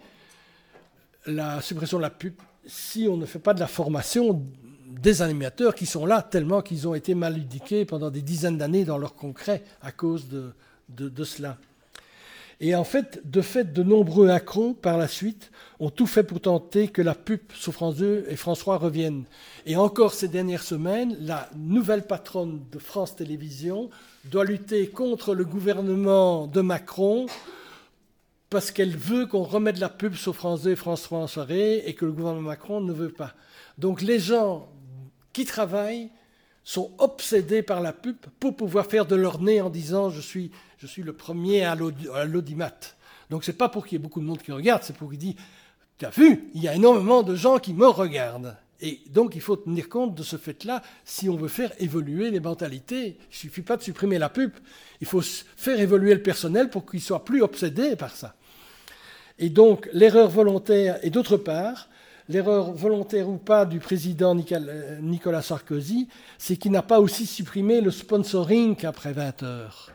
la suppression de la pub si on ne fait pas de la formation des animateurs qui sont là tellement qu'ils ont été mal éduqués pendant des dizaines d'années dans leur concret à cause de cela. Et en fait, de nombreux accros, par la suite, ont tout fait pour tenter que la pub sur France 2 et France 3 revienne. Et encore ces dernières semaines, la nouvelle patronne de France Télévisions doit lutter contre le gouvernement de Macron parce qu'elle veut qu'on remette la pub sur France 2 et France 3 en soirée et que le gouvernement Macron ne veut pas. Donc les gens qui travaillent sont obsédés par la pub pour pouvoir faire de leur nez en disant « je suis le premier à l'audimat ». Donc ce n'est pas pour qu'il y ait beaucoup de monde qui regarde, c'est pour qu'il dise « tu as vu, il y a énormément de gens qui me regardent ». Et donc il faut tenir compte de ce fait-là si on veut faire évoluer les mentalités. Il ne suffit pas de supprimer la pub, il faut faire évoluer le personnel pour qu'il soit plus obsédé par ça. Et donc l'erreur volontaire, et d'autre part, l'erreur volontaire ou pas du président Nicolas Sarkozy, c'est qu'il n'a pas aussi supprimé le sponsoring après 20 heures.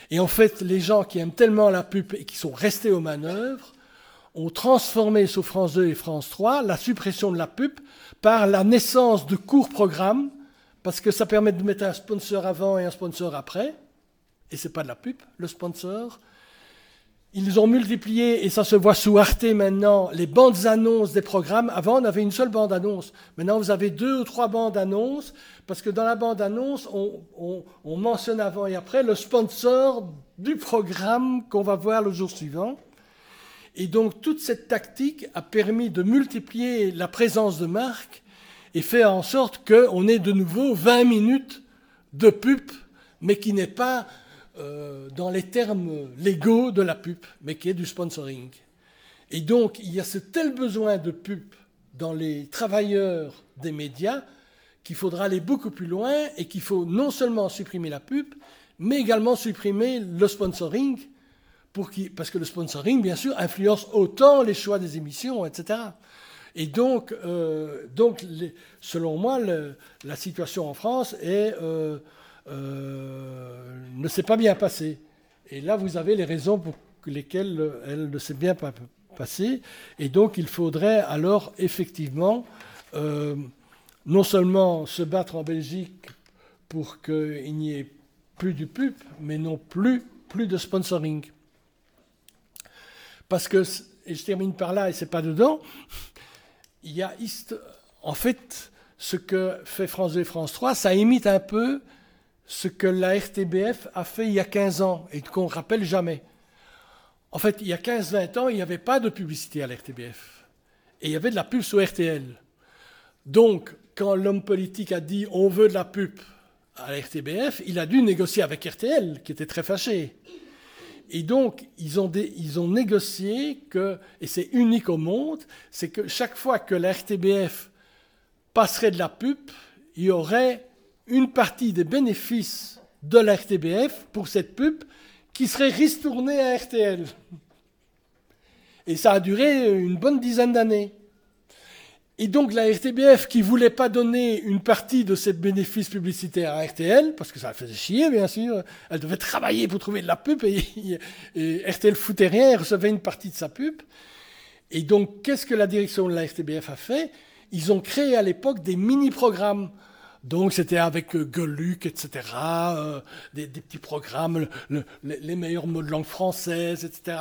Et en fait, les gens qui aiment tellement la pub et qui sont restés aux manœuvres ont transformé sur France 2 et France 3 la suppression de la pub par la naissance de courts programmes, parce que ça permet de mettre un sponsor avant et un sponsor après, et c'est pas de la pub, le sponsor. Ils ont multiplié, et ça se voit sous Arte maintenant, les bandes annonces des programmes. Avant, on avait une seule bande annonce. Maintenant, vous avez 2 ou 3 bandes annonces, parce que dans la bande annonce, on mentionne avant et après le sponsor du programme qu'on va voir le jour suivant. Et donc, toute cette tactique a permis de multiplier la présence de marques et fait en sorte qu'on ait de nouveau 20 minutes de pub, mais qui n'est pas dans les termes légaux de la pub, mais qui est du sponsoring. Et donc, il y a ce tel besoin de pub dans les travailleurs des médias qu'il faudra aller beaucoup plus loin et qu'il faut non seulement supprimer la pub, mais également supprimer le sponsoring, parce que le sponsoring, bien sûr, influence autant les choix des émissions, etc. Et donc selon moi, la situation en France ne s'est pas bien passée. Et là, vous avez les raisons pour lesquelles elle ne s'est bien pas passée. Et donc, il faudrait alors effectivement non seulement se battre en Belgique pour qu'il n'y ait plus du pub, mais non plus de sponsoring. Parce que, et je termine par là, et c'est pas dedans, il y a en fait ce que fait France 2 et France 3, ça imite un peu ce que la RTBF a fait il y a 15 ans et qu'on ne rappelle jamais. En fait, il y a 15-20 ans, il n'y avait pas de publicité à la RTBF. Et il y avait de la pub sur RTL. Donc, quand l'homme politique a dit « on veut de la pub » à la RTBF, il a dû négocier avec RTL, qui était très fâché. Et donc, ils ont négocié que, et c'est unique au monde, c'est que chaque fois que la RTBF passerait de la pub, il y aurait une partie des bénéfices de la RTBF pour cette pub qui serait ristournée à RTL. Et ça a duré une bonne dizaine d'années. Et donc la RTBF, qui ne voulait pas donner une partie de ses bénéfices publicitaires à RTL, parce que ça la faisait chier, bien sûr, elle devait travailler pour trouver de la pub, et RTL foutait rien, elle recevait une partie de sa pub. Et donc, qu'est-ce que la direction de la RTBF a fait ? Ils ont créé à l'époque des mini-programmes. Donc c'était avec Gueuluc, etc., des petits programmes, les meilleurs mots de langue française, etc.,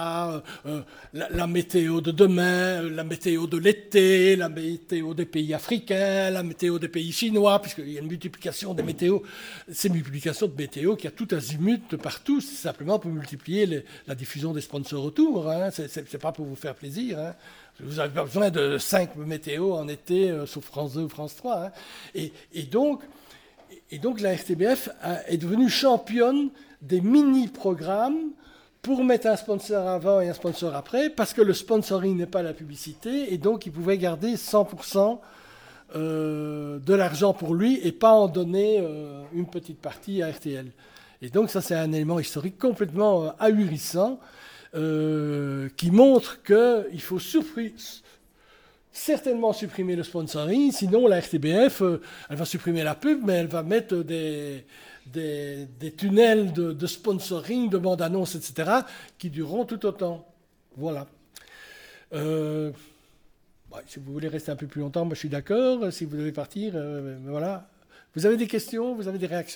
la météo de demain, la météo de l'été, la météo des pays africains, la météo des pays chinois, puisqu'il y a une multiplication des météos, ces multiplications de météo qui a tout azimut de partout, c'est simplement pour multiplier la diffusion des sponsors autour, hein, c'est pas pour vous faire plaisir, hein. Vous n'avez pas besoin de 5 météos en été sur France 2 ou France 3. Hein. Et donc, la RTBF est devenue championne des mini-programmes pour mettre un sponsor avant et un sponsor après, parce que le sponsoring n'est pas la publicité, et donc il pouvait garder 100% de l'argent pour lui et pas en donner une petite partie à RTL. Et donc ça, c'est un élément historique complètement ahurissant, qui montre qu'il faut certainement supprimer le sponsoring, sinon la RTBF, elle va supprimer la pub, mais elle va mettre des tunnels de sponsoring, de bandes-annonces, etc., qui dureront tout autant. Voilà. Si vous voulez rester un peu plus longtemps, moi je suis d'accord. Si vous devez partir, voilà. Vous avez des questions ? Vous avez des réactions ?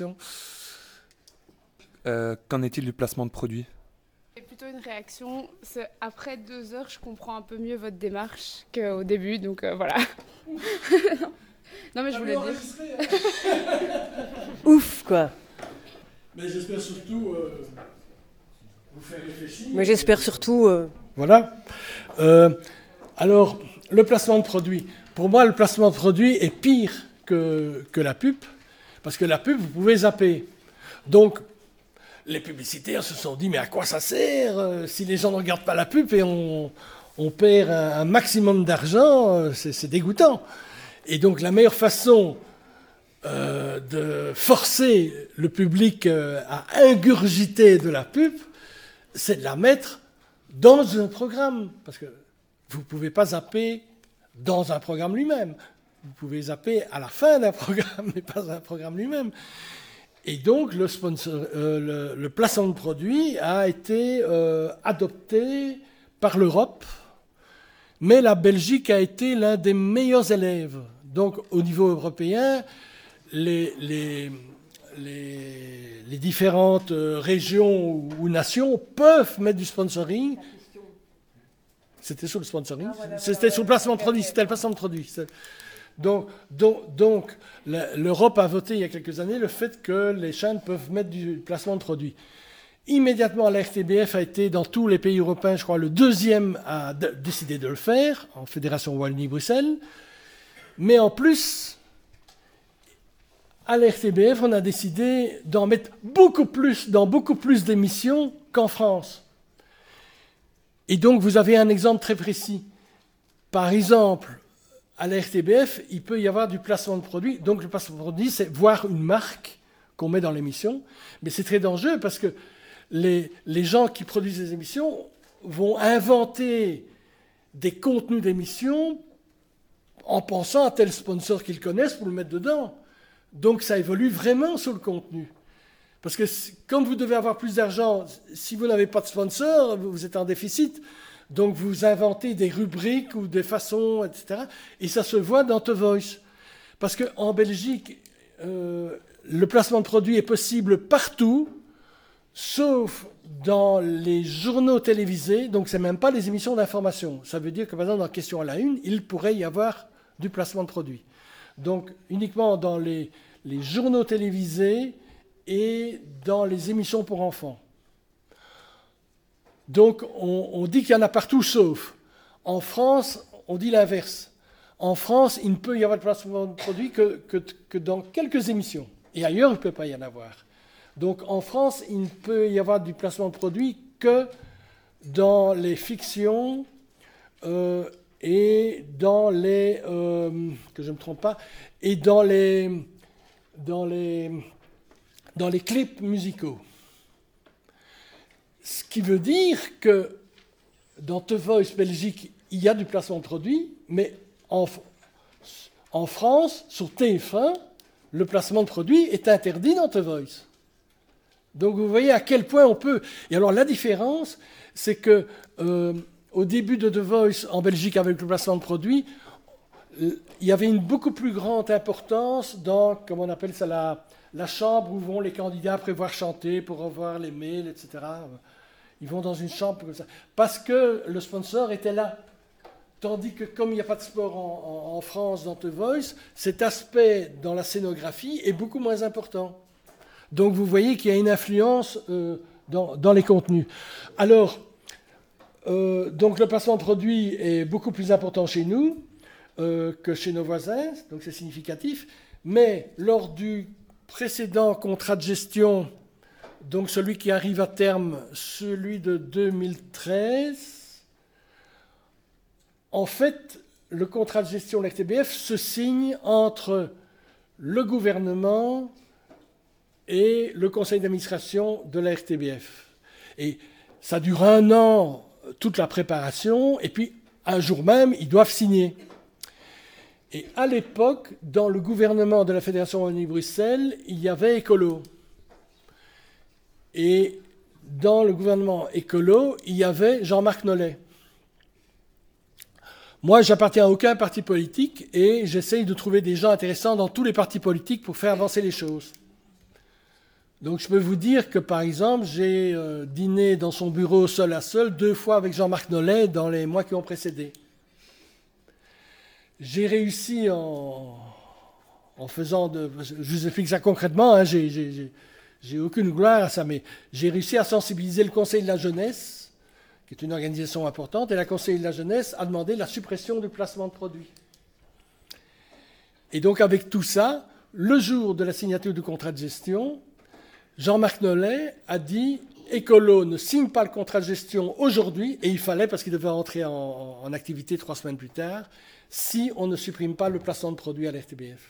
Qu'en est-il du placement de produits ? Plutôt une réaction, c'est après 2 heures, je comprends un peu mieux votre démarche qu'au début, donc voilà. Non mais je voulais dire. Ouf quoi. Mais j'espère surtout vous faire réfléchir. Mais j'espère surtout. Voilà. Alors, le placement de produit. Pour moi, le placement de produit est pire que la pub, parce que la pub, vous pouvez zapper. Donc, les publicitaires se sont dit, mais à quoi ça sert si les gens ne regardent pas la pub et on perd un maximum d'argent, c'est dégoûtant. Et donc la meilleure façon de forcer le public à ingurgiter de la pub, c'est de la mettre dans un programme. Parce que vous ne pouvez pas zapper dans un programme lui-même. Vous pouvez zapper à la fin d'un programme, mais pas un programme lui-même. Et donc, le placement de produit a été adopté par l'Europe, mais la Belgique a été l'un des meilleurs élèves. Donc, au niveau européen, les différentes régions ou nations peuvent mettre du sponsoring. C'était sur le sponsoring, c'était sur le placement de produit, c'était le placement de produit. Donc l'Europe a voté il y a quelques années le fait que les chaînes peuvent mettre du placement de produit. Immédiatement, la RTBF a été, dans tous les pays européens, je crois, le deuxième à décider de le faire, en Fédération Wallonie-Bruxelles. Mais en plus, à la RTBF, on a décidé d'en mettre beaucoup plus, dans beaucoup plus d'émissions qu'en France. Et donc, vous avez un exemple très précis. Par exemple, à la RTBF, il peut y avoir du placement de produit. Donc, le placement de produit, c'est voir une marque qu'on met dans l'émission. Mais c'est très dangereux parce que les gens qui produisent des émissions vont inventer des contenus d'émissions en pensant à tel sponsor qu'ils connaissent pour le mettre dedans. Donc, ça évolue vraiment sur le contenu. Parce que comme vous devez avoir plus d'argent, si vous n'avez pas de sponsor, vous êtes en déficit. Donc vous inventez des rubriques ou des façons, etc. Et ça se voit dans The Voice. Parce qu'en Belgique, le placement de produits est possible partout, sauf dans les journaux télévisés. Donc ce n'est même pas les émissions d'information. Ça veut dire que par exemple dans Question à la Une, il pourrait y avoir du placement de produits. Donc uniquement dans les journaux télévisés et dans les émissions pour enfants. Donc, on dit qu'il y en a partout, sauf. En France, on dit l'inverse. En France, il ne peut y avoir de placement de produit que dans quelques émissions. Et ailleurs, il ne peut pas y en avoir. Donc, en France, il ne peut y avoir du placement de produit que dans les fictions et dans les... que je ne me trompe pas, et dans les clips musicaux. Ce qui veut dire que dans The Voice Belgique, il y a du placement de produit, mais en France, sur TF1, le placement de produit est interdit dans The Voice. Donc vous voyez à quel point on peut... Et alors la différence, c'est que au début de The Voice en Belgique avec le placement de produit, il y avait une beaucoup plus grande importance dans, comment on appelle ça, la chambre où vont les candidats prévoir chanter pour revoir les mails, etc. Ils vont dans une chambre comme ça. Parce que le sponsor était là. Tandis que comme il n'y a pas de sport en France dans The Voice, cet aspect dans la scénographie est beaucoup moins important. Donc vous voyez qu'il y a une influence dans les contenus. Alors, donc le placement de produit est beaucoup plus important chez nous que chez nos voisins, donc c'est significatif. Mais lors du précédent contrat de gestion, donc celui qui arrive à terme, celui de 2013, en fait, le contrat de gestion de la RTBF se signe entre le gouvernement et le conseil d'administration de la RTBF. Et ça dure 1 an, toute la préparation, et puis un jour même, ils doivent signer. Et à l'époque, dans le gouvernement de la Fédération Wallonie-Bruxelles, il y avait Écolo. Et dans le gouvernement Écolo, il y avait Jean-Marc Nollet. Moi, j'appartiens à aucun parti politique et j'essaye de trouver des gens intéressants dans tous les partis politiques pour faire avancer les choses. Donc je peux vous dire que, par exemple, j'ai dîné dans son bureau seul à seul 2 fois avec Jean-Marc Nollet dans les mois qui ont précédé. J'ai réussi en faisant de... Je vous explique ça concrètement, hein, j'ai aucune gloire à ça, mais j'ai réussi à sensibiliser le Conseil de la jeunesse, qui est une organisation importante, et le Conseil de la jeunesse a demandé la suppression du placement de produits. Et donc avec tout ça, le jour de la signature du contrat de gestion, Jean-Marc Nollet a dit « Écolo ne signe pas le contrat de gestion aujourd'hui », et il fallait, parce qu'il devait entrer en activité 3 semaines plus tard, si on ne supprime pas le placement de produits à la RTBF.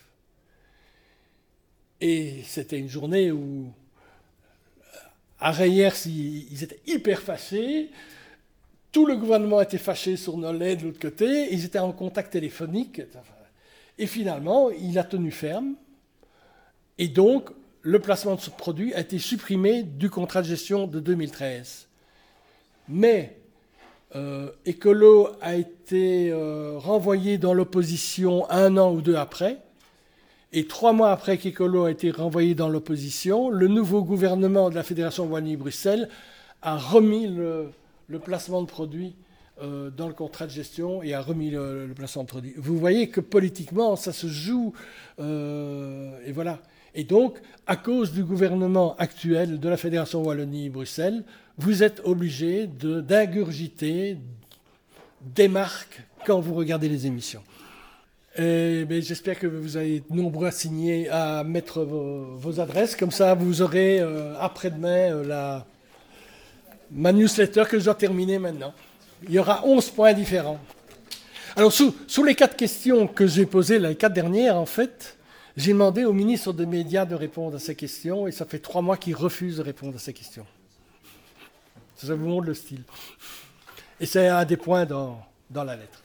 Et c'était une journée où, à Reyers, ils étaient hyper fâchés, tout le gouvernement était fâché sur Nollet de l'autre côté, ils étaient en contact téléphonique, et finalement, il a tenu ferme, et donc, le placement de ce produit a été supprimé du contrat de gestion de 2013. Mais Écolo a été renvoyé dans l'opposition 1 an ou 2 après. Et 3 mois après qu'Écolo a été renvoyé dans l'opposition, le nouveau gouvernement de la Fédération Wallonie-Bruxelles a remis le placement de produit dans le contrat de gestion et a remis le placement de produit. Vous voyez que politiquement, ça se joue. Et voilà. Et donc, à cause du gouvernement actuel de la Fédération Wallonie-Bruxelles, vous êtes obligé d'ingurgiter des marques quand vous regardez les émissions. J'espère que vous allez être nombreux à signer, à mettre vos adresses. Comme ça, vous aurez après-demain ma newsletter que je dois terminer maintenant. Il y aura 11 points différents. Alors, sous les 4 questions que j'ai posées, les 4 dernières, en fait, j'ai demandé au ministre des Médias de répondre à ces questions et ça fait 3 mois qu'il refuse de répondre à ces questions. Ça vous montre le style. Et c'est un des points dans la lettre.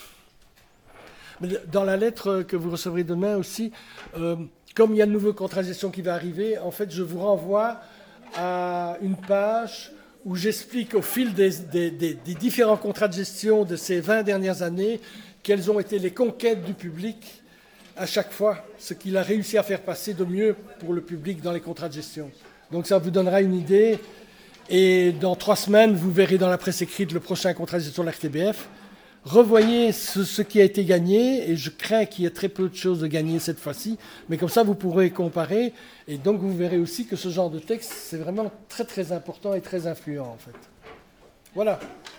Dans la lettre que vous recevrez demain aussi, comme il y a le nouveau contrat de gestion qui va arriver, en fait, je vous renvoie à une page où j'explique au fil des différents contrats de gestion de ces 20 dernières années quelles ont été les conquêtes du public à chaque fois, ce qu'il a réussi à faire passer de mieux pour le public dans les contrats de gestion. Donc ça vous donnera une idée. Et dans 3 semaines, vous verrez dans la presse écrite le prochain contrat de gestion de la RTBF. Revoyez ce qui a été gagné, et je crains qu'il y ait très peu de choses de gagnées cette fois-ci, mais comme ça vous pourrez comparer, et donc vous verrez aussi que ce genre de texte, c'est vraiment très très important et très influent en fait. Voilà.